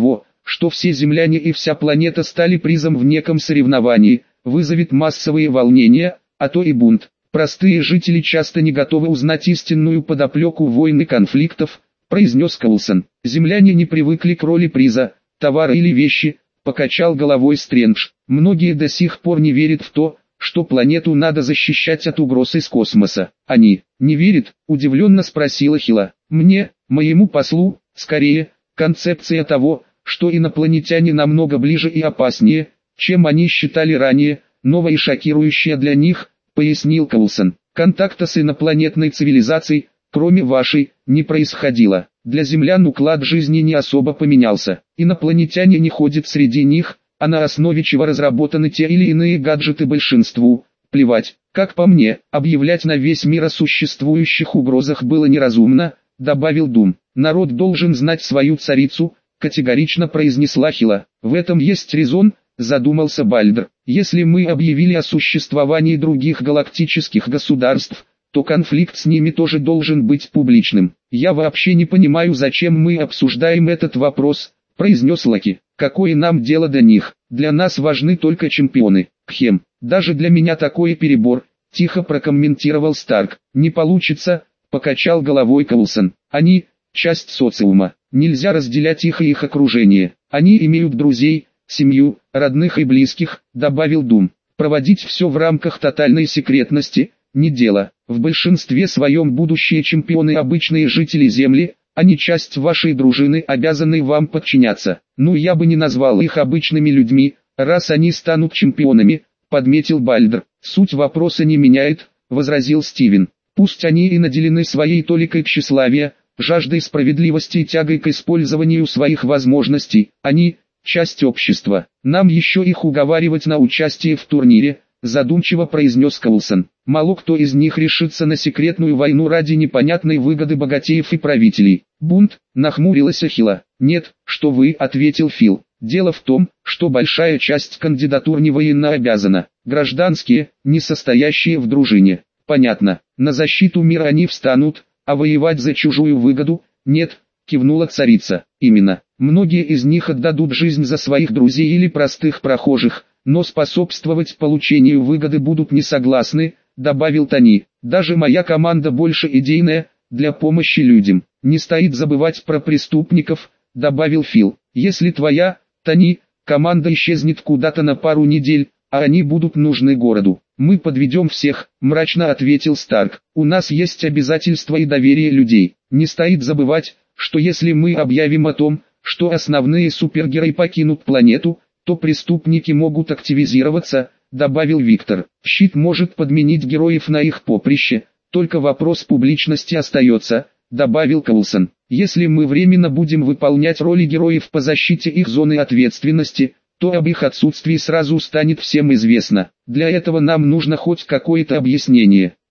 что все земляне и вся планета стали призом в неком соревновании, вызовет массовые волнения, а то и бунт. Простые жители часто не готовы узнать истинную подоплеку войн и конфликтов, произнес Коулсон. Земляне не привыкли к роли приза, товара или вещи, покачал головой Стрэндж. Многие до сих пор не верят в то, что планету надо защищать от угроз из космоса. Они не верят, удивленно спросила Хила. Мне, моему послу, скорее, концепция того, что инопланетяне намного ближе и опаснее, чем они считали ранее, новая и шокирующая для них, пояснил Коулсон. Контакта с инопланетной цивилизацией, кроме вашей, не происходило. Для землян уклад жизни не особо поменялся. Инопланетяне не ходят среди них, а на основе чего разработаны те или иные гаджеты большинству. Плевать, как по мне, объявлять на весь мир о существующих угрозах было неразумно, добавил Дум. Народ должен знать свою царицу, категорично произнесла Хила. В этом есть резон, задумался Бальдр. Если мы объявили о существовании других галактических государств, то конфликт с ними тоже должен быть публичным. Я вообще не понимаю, зачем мы обсуждаем этот вопрос, произнес Лаки. Какое нам дело до них? Для нас важны только чемпионы. Кхем, даже для меня такой перебор, тихо прокомментировал Старк. Не получится, покачал головой Коулсон. Они – часть социума. Нельзя разделять их и их окружение. Они имеют друзей, семью, родных и близких, добавил Дум. Проводить все в рамках тотальной секретности – не дело. В большинстве своем будущие чемпионы обычные жители Земли, они часть вашей дружины, обязаны вам подчиняться. Ну я бы не назвал их обычными людьми, раз они станут чемпионами, подметил Бальдр. Суть вопроса не меняет, возразил Стивен. Пусть они и наделены своей толикой тщеславия, жаждой справедливости и тягой к использованию своих возможностей, они – часть общества. Нам еще их уговаривать на участие в турнире, задумчиво произнес Коулсон. Мало кто из них решится на секретную войну ради непонятной выгоды богатеев и правителей. Бунт, нахмурилась Ахилла. Нет, что вы, ответил Фил. Дело в том, что большая часть кандидатур не военно обязана. Гражданские, не состоящие в дружине. Понятно, на защиту мира они встанут, а воевать за чужую выгоду, нет, кивнула царица. Именно, многие из них отдадут жизнь за своих друзей или простых прохожих, но способствовать получению выгоды будут не согласны, добавил Тони. Даже моя команда больше идейная, для помощи людям. Не стоит забывать про преступников, добавил Фил. Если твоя, Тони, команда исчезнет куда-то на пару недель, а они будут нужны городу, мы подведем всех, мрачно ответил Старк. У нас есть обязательства и доверие людей. Не стоит забывать, что если мы объявим о том, что основные супергерои покинут планету, то преступники могут активизироваться, добавил Виктор. Щит может подменить героев на их поприще, только вопрос публичности остается, добавил Коулсон. Если мы временно будем выполнять роли героев по защите их зоны ответственности, то об их отсутствии сразу станет всем известно. Для этого нам нужно хоть какое-то объяснение.